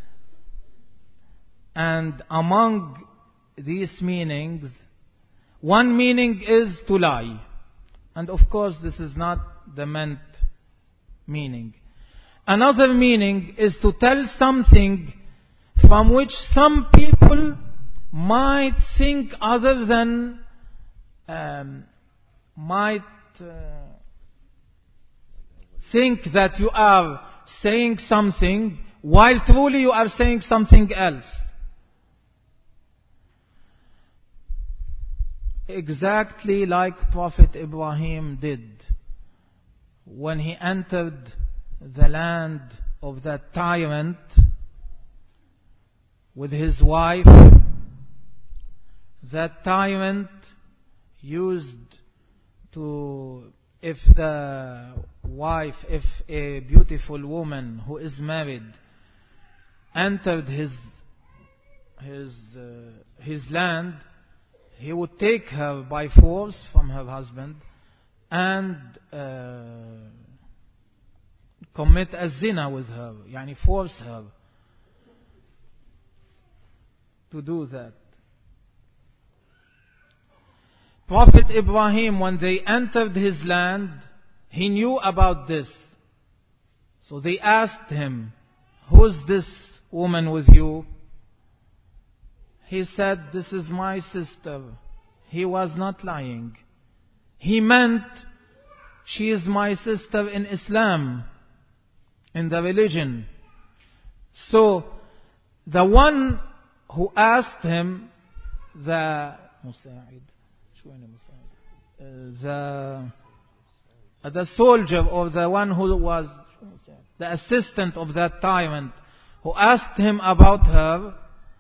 And among these meanings, one meaning is to lie. And of course, this is not the meant meaning. Another meaning is to tell something from which some people might think other than, um, might uh, think that you are saying something while truly you are saying something else. Exactly like Prophet Ibrahim did when he entered the land of that tyrant with his wife. That tyrant used to, if the wife, if a beautiful woman who is married entered his his uh, his land, he would take her by force from her husband and uh, commit a zina with her, yani force her to do that. Prophet Ibrahim, when they entered his land, he knew about this. So they asked him, "Who's this woman with you?" He said, "This is my sister." He was not lying. He meant, she is my sister in Islam, in the religion. So, the one who asked him, the the the soldier or the one who was the assistant of that tyrant, who asked him about her,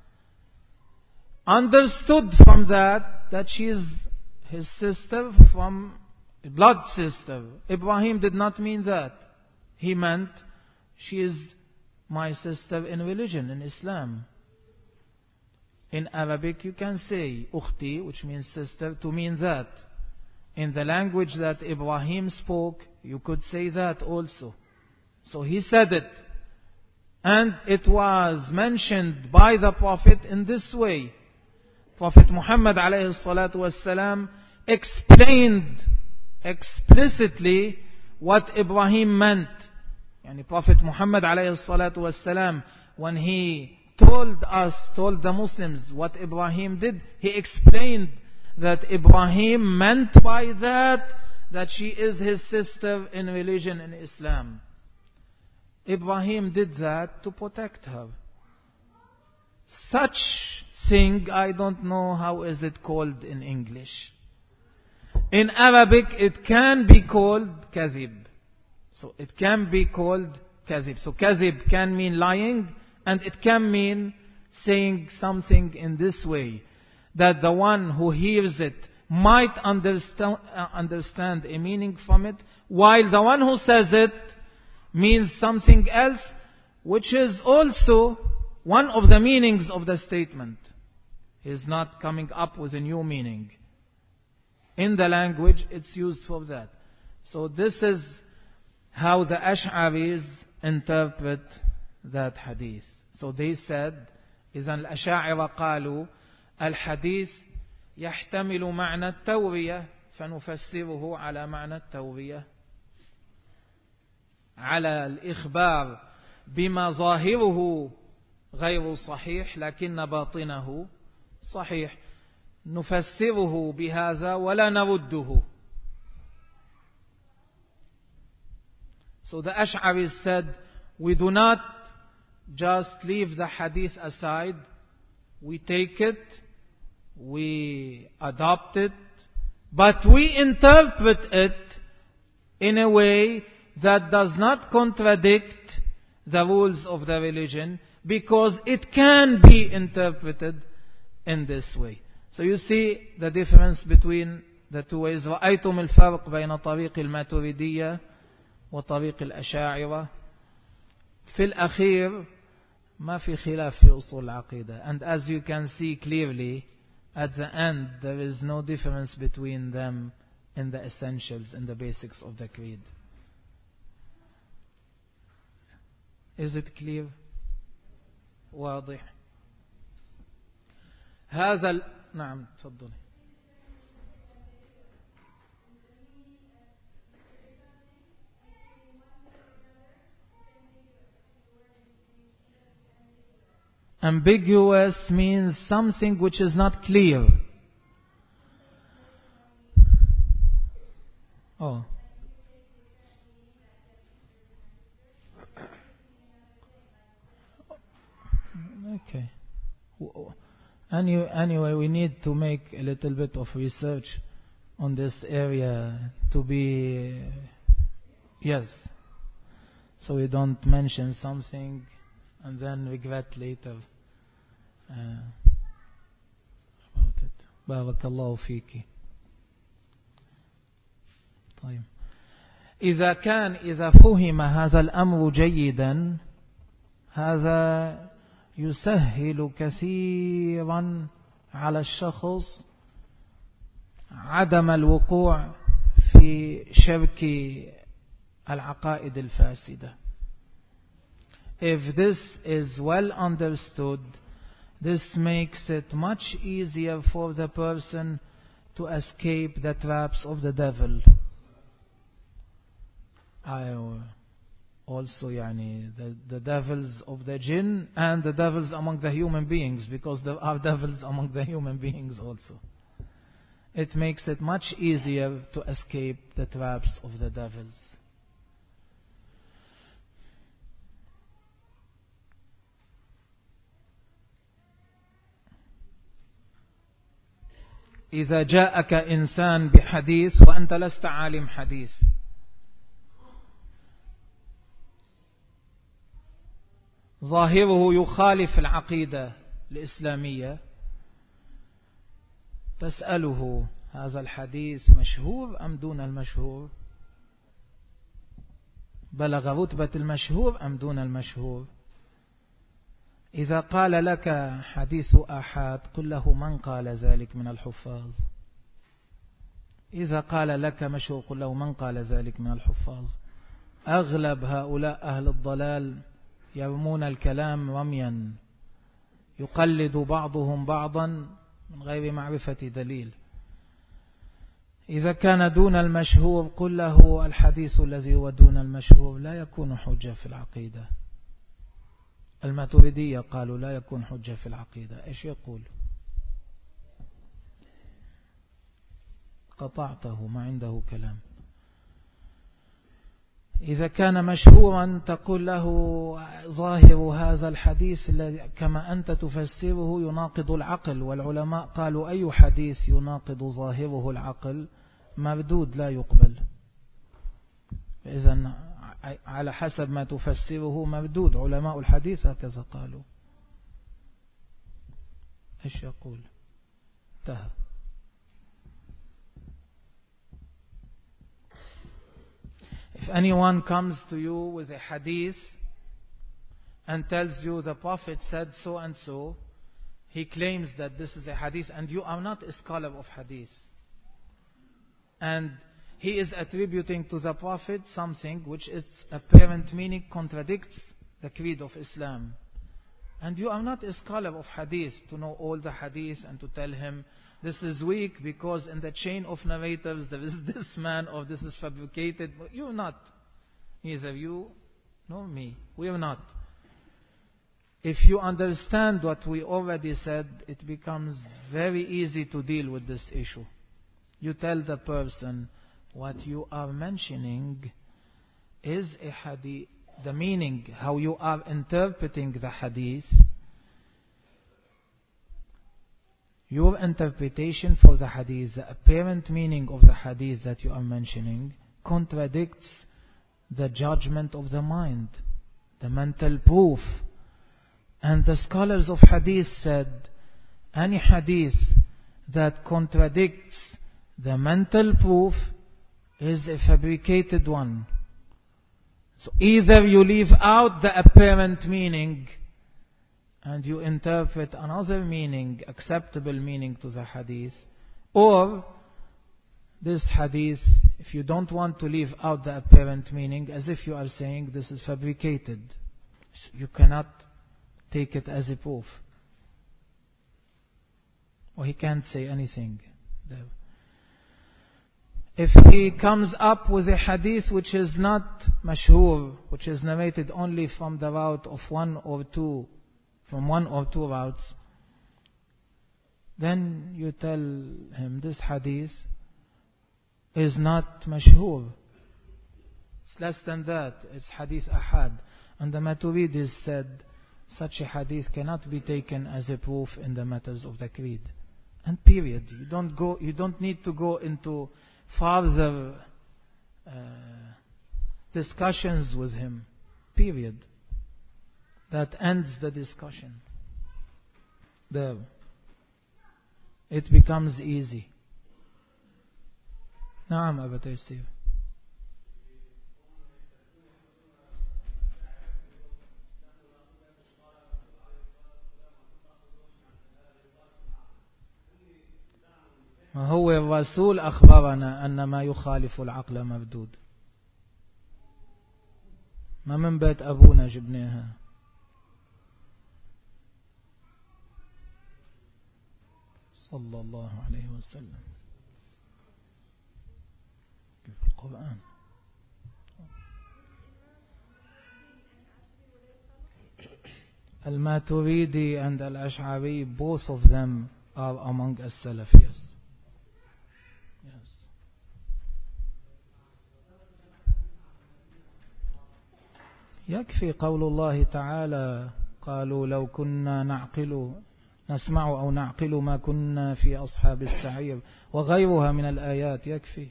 understood from that that she is his sister from blood sister. Ibrahim did not mean that. He meant she is my sister in religion, in Islam. In Arabic you can say ukhti, which means sister, to mean that. In the language that Ibrahim spoke, you could say that also. So he said it. And it was mentioned by the Prophet in this way. Prophet Muhammad alayhi salatu wasalam explained explicitly what Ibrahim meant. Yani Prophet Muhammad alayhi salatu wasalam, when he told us, told the Muslims what Ibrahim did, he explained that Ibrahim meant by that that she is his sister in religion in Islam. Ibrahim did that to protect her. Such thing, I don't know how is it called in English. In Arabic it can be called kazib. So it can be called kazib. So kazib can mean lying, and it can mean saying something in this way, that the one who hears it might understand, uh, understand a meaning from it, while the one who says it means something else, which is also one of the meanings of the statement. He is not coming up with a new meaning. In the language, it's used for that. So this is how the Ash'aris interpret that hadith. So they said, إذا الأشاعرة قالوا الحديث يحتمل معنى التورية فنفسره على معنى التورية على الإخبار بما ظاهره غير صحيح لكن باطنه صحيح نفسره بهذا ولا نرده. So the Ash'aris said, we do not just leave the hadith aside. We take it, we adopt it, but we interpret it in a way that does not contradict the rules of the religion, because it can be interpreted in this way. So you see the difference between the two ways. رأيتم الفرق بين طريق الماتريدية وطريق الأشاعرة. في الأخير ما في خلاف في أصول العقيدة. And as you can see clearly, at the end there is no difference between them in the essentials and the basics of the creed. Is it clear? واضح. هذا ال... نعم تفضلي. Ambiguous means something which is not clear. Oh. Okay. Any, anyway, we need to make a little bit of research on this area to be, yes, so we don't mention something and then regret later uh, about it. بارك الله فيك. طيب. إذا كان إذا فهم هذا الأمر جيدا، هذا يسهل كثيرا على الشخص عدم الوقوع في شرك العقائد الفاسدة. If this is well understood, this makes it much easier for the person to escape the traps of the devil. I also يعني the, the devils of the jinn and the devils among the human beings, because there are devils among the human beings also. It makes it much easier to escape the traps of the devils. إذا جاءك إنسان بحديث وأنت لست عالم حديث، ظاهره يخالف العقيدة الإسلامية، تسأله هذا الحديث مشهور أم دون المشهور؟ بلغ رتبة المشهور أم دون المشهور؟ إذا قال لك حديث آحاد قل له من قال ذلك من الحفاظ. إذا قال لك مشهور قل له من قال ذلك من الحفاظ. أغلب هؤلاء أهل الضلال يرمون الكلام رميا، يقلد بعضهم بعضا من غير معرفة دليل. إذا كان دون المشهور قل له الحديث الذي هو دون المشهور لا يكون حجة في العقيدة. الماتريدية قالوا لا يكون حجة في العقيدة. إيش يقول؟ قطعته، ما عنده كلام. إذا كان مشهورا تقول له ظاهر هذا الحديث كما أنت تفسره يناقض العقل، والعلماء قالوا أي حديث يناقض ظاهره العقل مردود لا يقبل. إذن على حسب ما تفسره مردود. علماء الحديث هكذا قالوا. إيش يقول؟ انتهى. If anyone comes to you with a hadith and tells you the Prophet said so and so, he claims that this is a hadith and you are not a scholar of hadith, and he is attributing to the Prophet something which its apparent meaning contradicts the creed of Islam, and you are not a scholar of hadith to know all the hadith and to tell him this is weak because in the chain of narrators there is this man or this is fabricated. You're not. Neither you nor me. We are not. If you understand what we already said, it becomes very easy to deal with this issue. You tell the person what you are mentioning is a hadith, the meaning, how you are interpreting the hadith, your interpretation for the hadith, the apparent meaning of the hadith that you are mentioning, contradicts the judgment of the mind, the mental proof. And the scholars of hadith said, any hadith that contradicts the mental proof is a fabricated one. So either you leave out the apparent meaning and you interpret another meaning, acceptable meaning to the hadith, or this hadith, if you don't want to leave out the apparent meaning, as if you are saying this is fabricated, you cannot take it as a proof. Or he can't say anything there. If he comes up with a hadith which is not mashhur, which is narrated only from the route of one or two, from one or two routes, then you tell him this hadith is not mashhur. It's less than that. It's hadith ahad. And the Maturidis said such a hadith cannot be taken as a proof in the matters of the creed. And period. You don't go. You don't need to go into further uh, discussions with him. Period. That ends the discussion. There. It becomes easy. نعم أبا تيسير. هو الرسول أخبرنا أن ما يخالف العقل مردود. ما من بيت أبونا جبناها. صلى الله عليه وسلم في القرآن. Al-Maturidi and Al-Ash'ari, both of them are among as-Salafiyas. Yes. يكفي قول الله تعالى قالوا لو كنا نعقل نسمع أو نعقل ما كنا في أصحاب السعير وغيرها من الآيات. يكفي.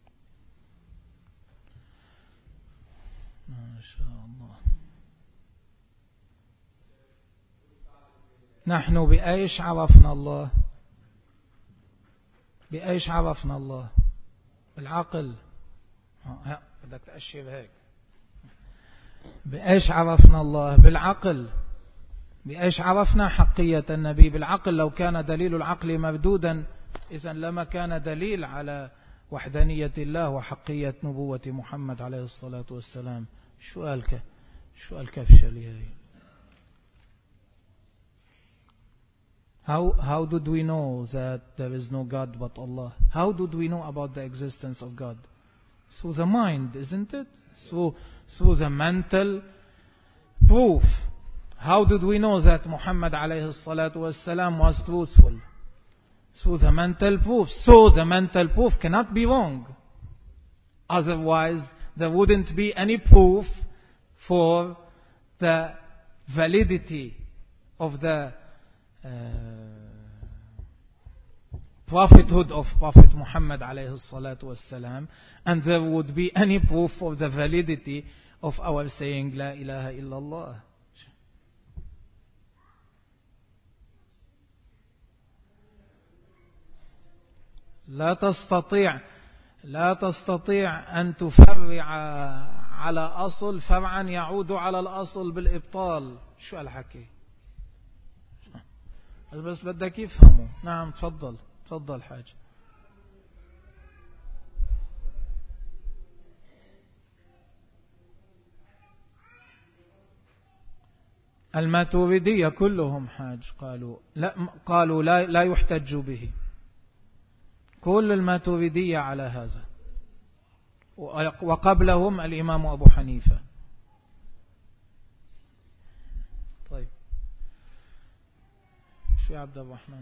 ما شاء الله. نحن بأيش عرفنا الله؟ بأيش عرفنا الله؟ بالعقل. بدك تأشر هيك. بأيش عرفنا الله؟ بالعقل. بأيش عرفنا حقية النبي؟ بالعقل. لو كان دليل العقل مردودا إذن لما كان دليل على وحدانية الله وحقية نبوة محمد عليه الصلاة والسلام. شو قالك؟ شو قالك فشلي هاي؟ How, how did we know that there is no God but Allah? How did we know about the existence of God? Through the mind, isn't it? Through, through the mental proof. How did we know that Muhammad alayhi salatu wasalam was truthful? Through the mental proof. So the mental proof cannot be wrong. Otherwise, there wouldn't be any proof for the validity of the uh, prophethood of Prophet Muhammad alayhi salatu wasalam, and there would be any proof for the validity of our saying La ilaha illallah. لا تستطيع لا تستطيع أن تفرع على أصل فرعا يعود على الأصل بالإبطال. شو الحكي؟ بس بدك يفهموا. نعم تفضل تفضل حاج. الماتريدية كلهم حاج قالوا لا قالوا لا لا يحتج به. كل الماتريدية على هذا، وقبلهم الإمام أبو حنيفة. طيب شو يا عبد الرحمن؟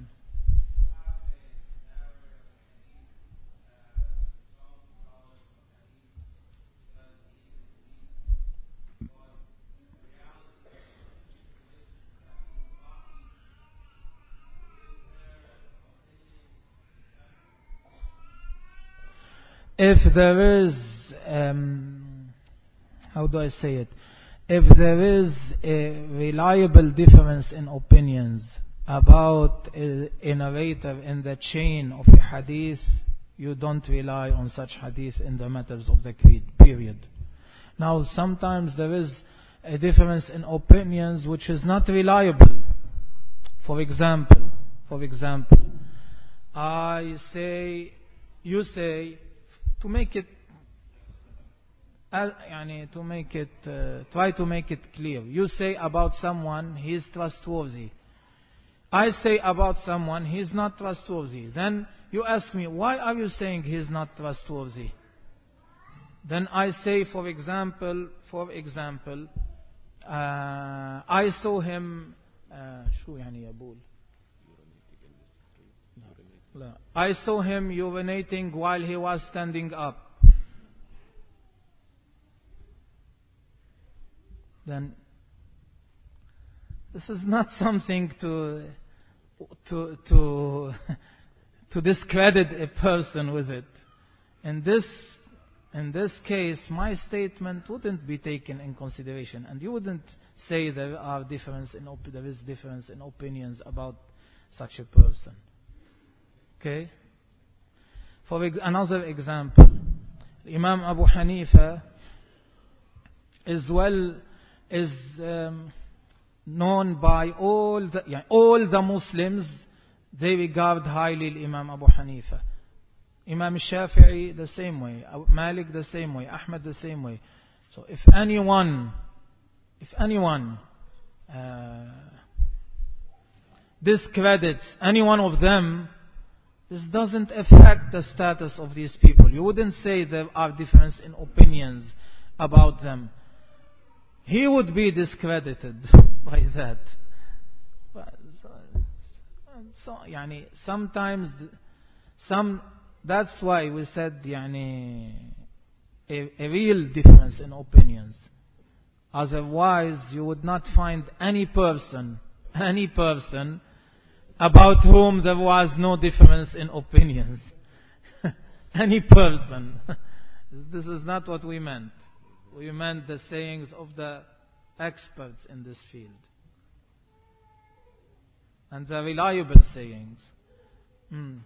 if there is, um, how do I say it? If there is a reliable difference in opinions about a, a narrator in the chain of a hadith, you don't rely on such hadith in the matters of the creed, period. Now, sometimes there is a difference in opinions which is not reliable. For example, for example, I say, you say, to make it, uh, to make it, uh, try to make it clear. You say about someone, he is trustworthy. I say about someone, he is not trustworthy. Then you ask me, why are you saying he is not trustworthy? Then I say, for example, for example, uh, I saw him. Uh, شو يعني يقول? I saw him urinating while he was standing up. Then this is not something to to to to discredit a person with it. In this in this case, my statement wouldn't be taken in consideration, and you wouldn't say there are difference in op- there is difference in opinions about such a person. Okay. For ex- another example, Imam Abu Hanifa is well is um, known by all the yeah, all the Muslims. They regard highly Imam Abu Hanifa. Imam Shafi'i the same way, Malik the same way, Ahmad the same way. So if anyone, if anyone uh, discredits any one of them, this doesn't affect the status of these people. You wouldn't say there are differences in opinions about them. He would be discredited by that. So, so, يعني, sometimes some. That's why we said يعني, a, a real difference in opinions. Otherwise, you would not find any person, any person about whom there was no difference in opinions. Any person. This is not what we meant. We meant the sayings of the experts in this field. And the reliable sayings. Hmm.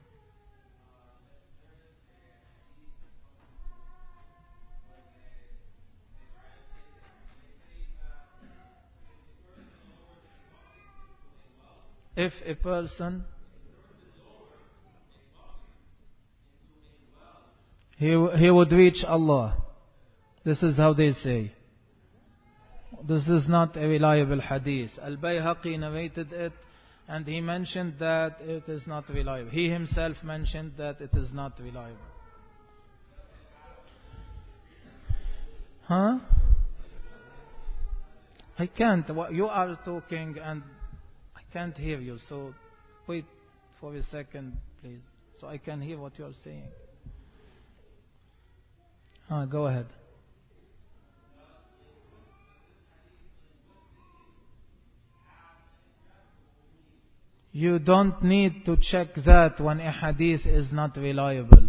If a person he he would reach Allah. This is how they say. This is not a reliable hadith. Al-Bayhaqi narrated it, and he mentioned that it is not reliable. He himself mentioned that it is not reliable. Huh? I can't. You are talking and I can't hear you. So wait for a second, please, so I can hear what you are saying. Huh, go ahead. You don't need to check that when a hadith is not reliable.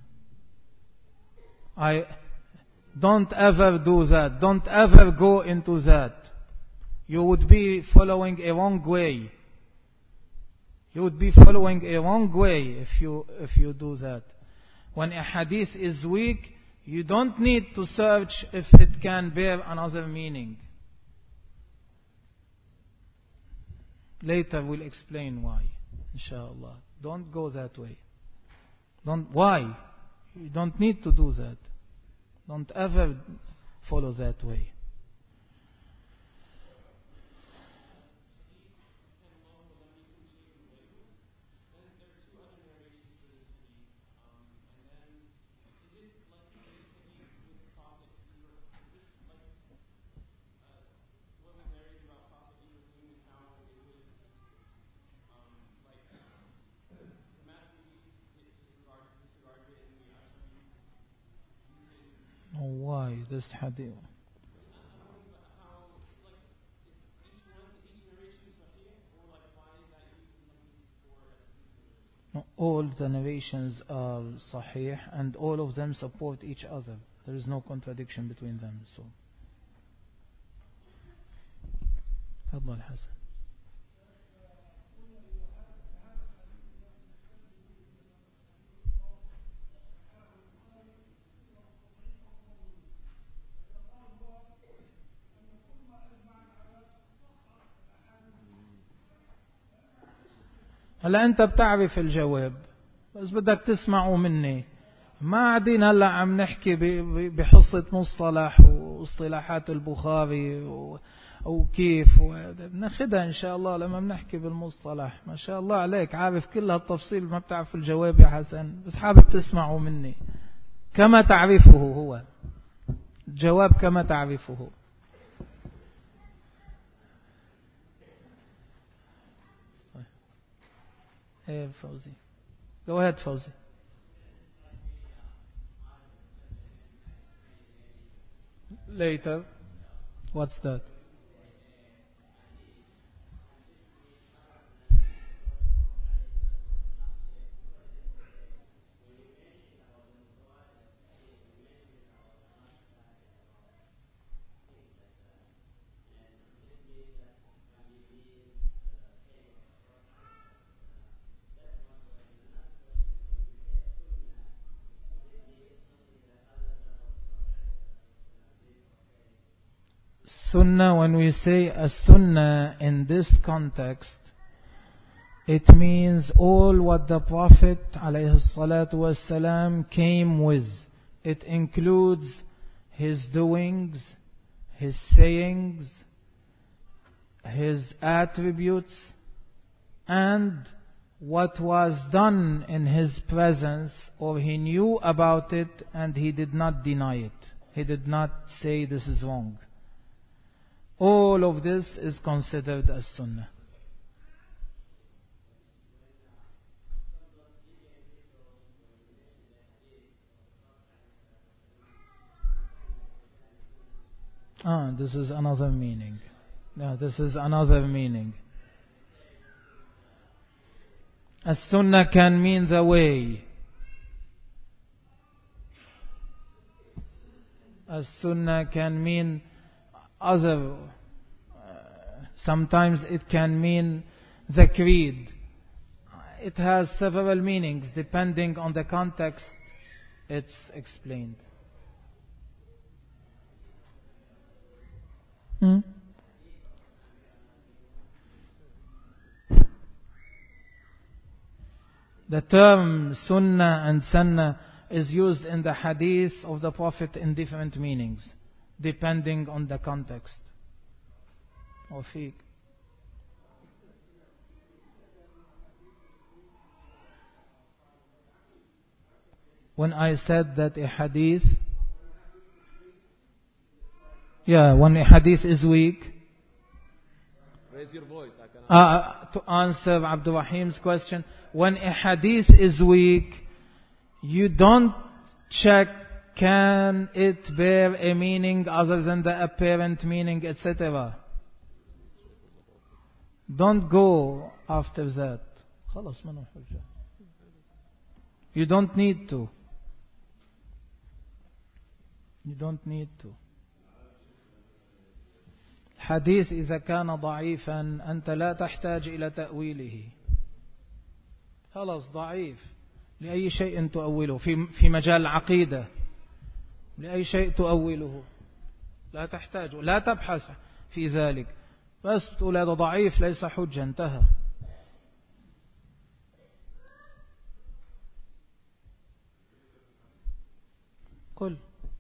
I don't ever do that. Don't ever go into that. You would be following a wrong way. You would be following a wrong way if you if you do that. When a hadith is weak, you don't need to search if it can bear another meaning. Later we'll explain why, inshallah. Don't go that way. Don't. Why? You don't need to do that. Don't ever follow that way. Oh, why this hadith? All the narrations are sahih and all of them support each other. There is no contradiction between them. So, تفضل حسن. هلا أنت بتعرف الجواب بس بدك تسمعوا مني. ما قاعدين هلا عم نحكي بحصة مصطلح واصطلاحات البخاري وكيف بناخدها إن شاء الله لما بنحكي بالمصطلح. ما شاء الله عليك عارف كل هالتفصيل. ما بتعرف الجواب يا حسن بس حابب تسمعوا مني كما تعرفه هو الجواب كما تعرفه. ايه فوزي go ahead فوزي. later what's that? Sunnah, when we say a sunnah in this context, it means all what the Prophet ﷺ came with. It includes his doings, his sayings, his attributes, and what was done in his presence, or he knew about it and he did not deny it. He did not say this is wrong. All of this is considered as sunnah. Ah, this is another meaning. No, this is another meaning. As-sunnah can mean the way. As-sunnah can mean other. Uh, sometimes it can mean the creed. It has several meanings depending on the context it's explained. Hmm? The term sunnah and sunnah is used in the hadith of the Prophet in different meanings depending on the context. Wafiq. When I said that a hadith, yeah, when a hadith is weak, raise your voice. I can uh, to answer Abdul Rahim's question, when a hadith is weak, you don't check can it bear a meaning other than the apparent meaning, et cetera. Don't go after that. You don't need to. You don't need to. حديث إذا كان ضعيفا أنت لا تحتاج إلى تأويله. خلاص ضعيف لأي شيء تؤوله في في مجال العقيدة لأي شيء تؤوله لا تحتاج لا تبحث في ذلك بس تقول هذا ضعيف ليس حجة انتهى. قل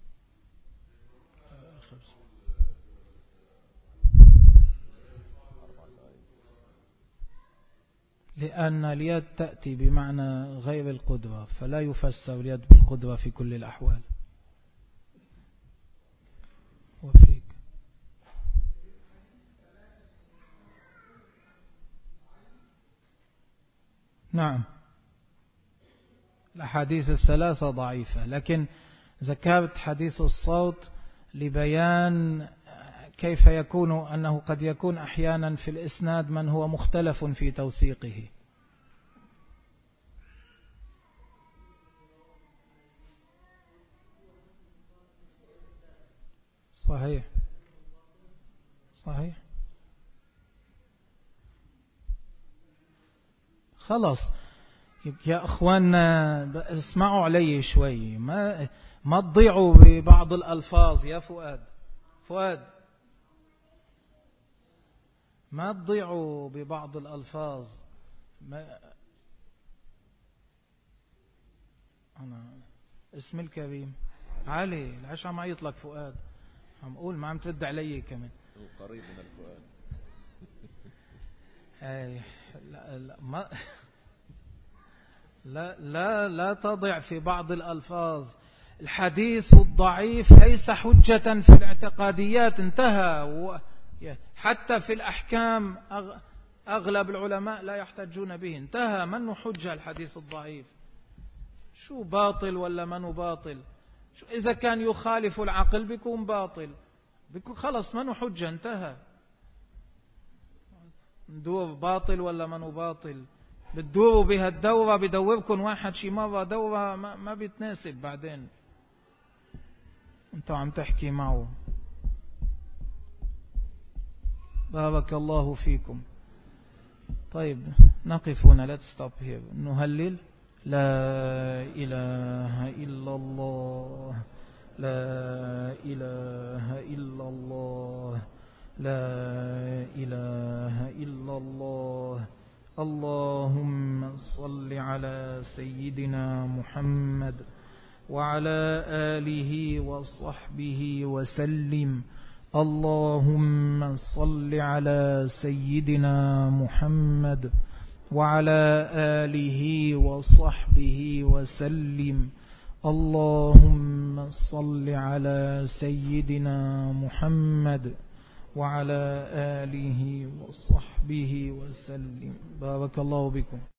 لأن اليد تأتي بمعنى غير القدرة فلا يفسر اليد بالقدرة في كل الأحوال. وفيك نعم الأحاديث الثلاثة ضعيفة لكن ذكرت حديث الصوت لبيان كيف يكون أنه قد يكون أحيانا في الإسناد من هو مختلف في توثيقه. صحيح صحيح. خلاص يا أخواننا اسمعوا علي شوي، ما ما تضيعوا ببعض الألفاظ يا فؤاد. فؤاد ما تضيعوا ببعض الألفاظ. ما أنا اسم الكريم علي العش عم يطلق فؤاد، عم أقول ما عم ترد علي كمان. قريب من الفؤاد. أي لا لا ما لا لا لا تضع في بعض الألفاظ. الحديث الضعيف ليس حجة في الاعتقاديات، انتهى. حتى في الأحكام أغلب العلماء لا يحتجون به، انتهى. منه حجة الحديث الضعيف، شو باطل ولا منه باطل؟ شو إذا كان يخالف العقل بيكون باطل، بيكون خلص منه حجة، انتهى. ندور باطل ولا منه باطل، بتدوروا بهالدورة بدوركم واحد شي مرة دورة ما, ما بيتناسب، بعدين انتوا عم تحكي معه. بارك الله فيكم. طيب نقف هنا. let's stop here. نهلل لا إله إلا الله، لا إله إلا الله، لا إله إلا الله. اللهم صل على سيدنا محمد وعلى آله وصحبه وسلم. اللهم صل على سيدنا محمد وعلى آله وصحبه وسلم. اللهم صل على سيدنا محمد وعلى آله وصحبه وسلم. بارك الله بكم.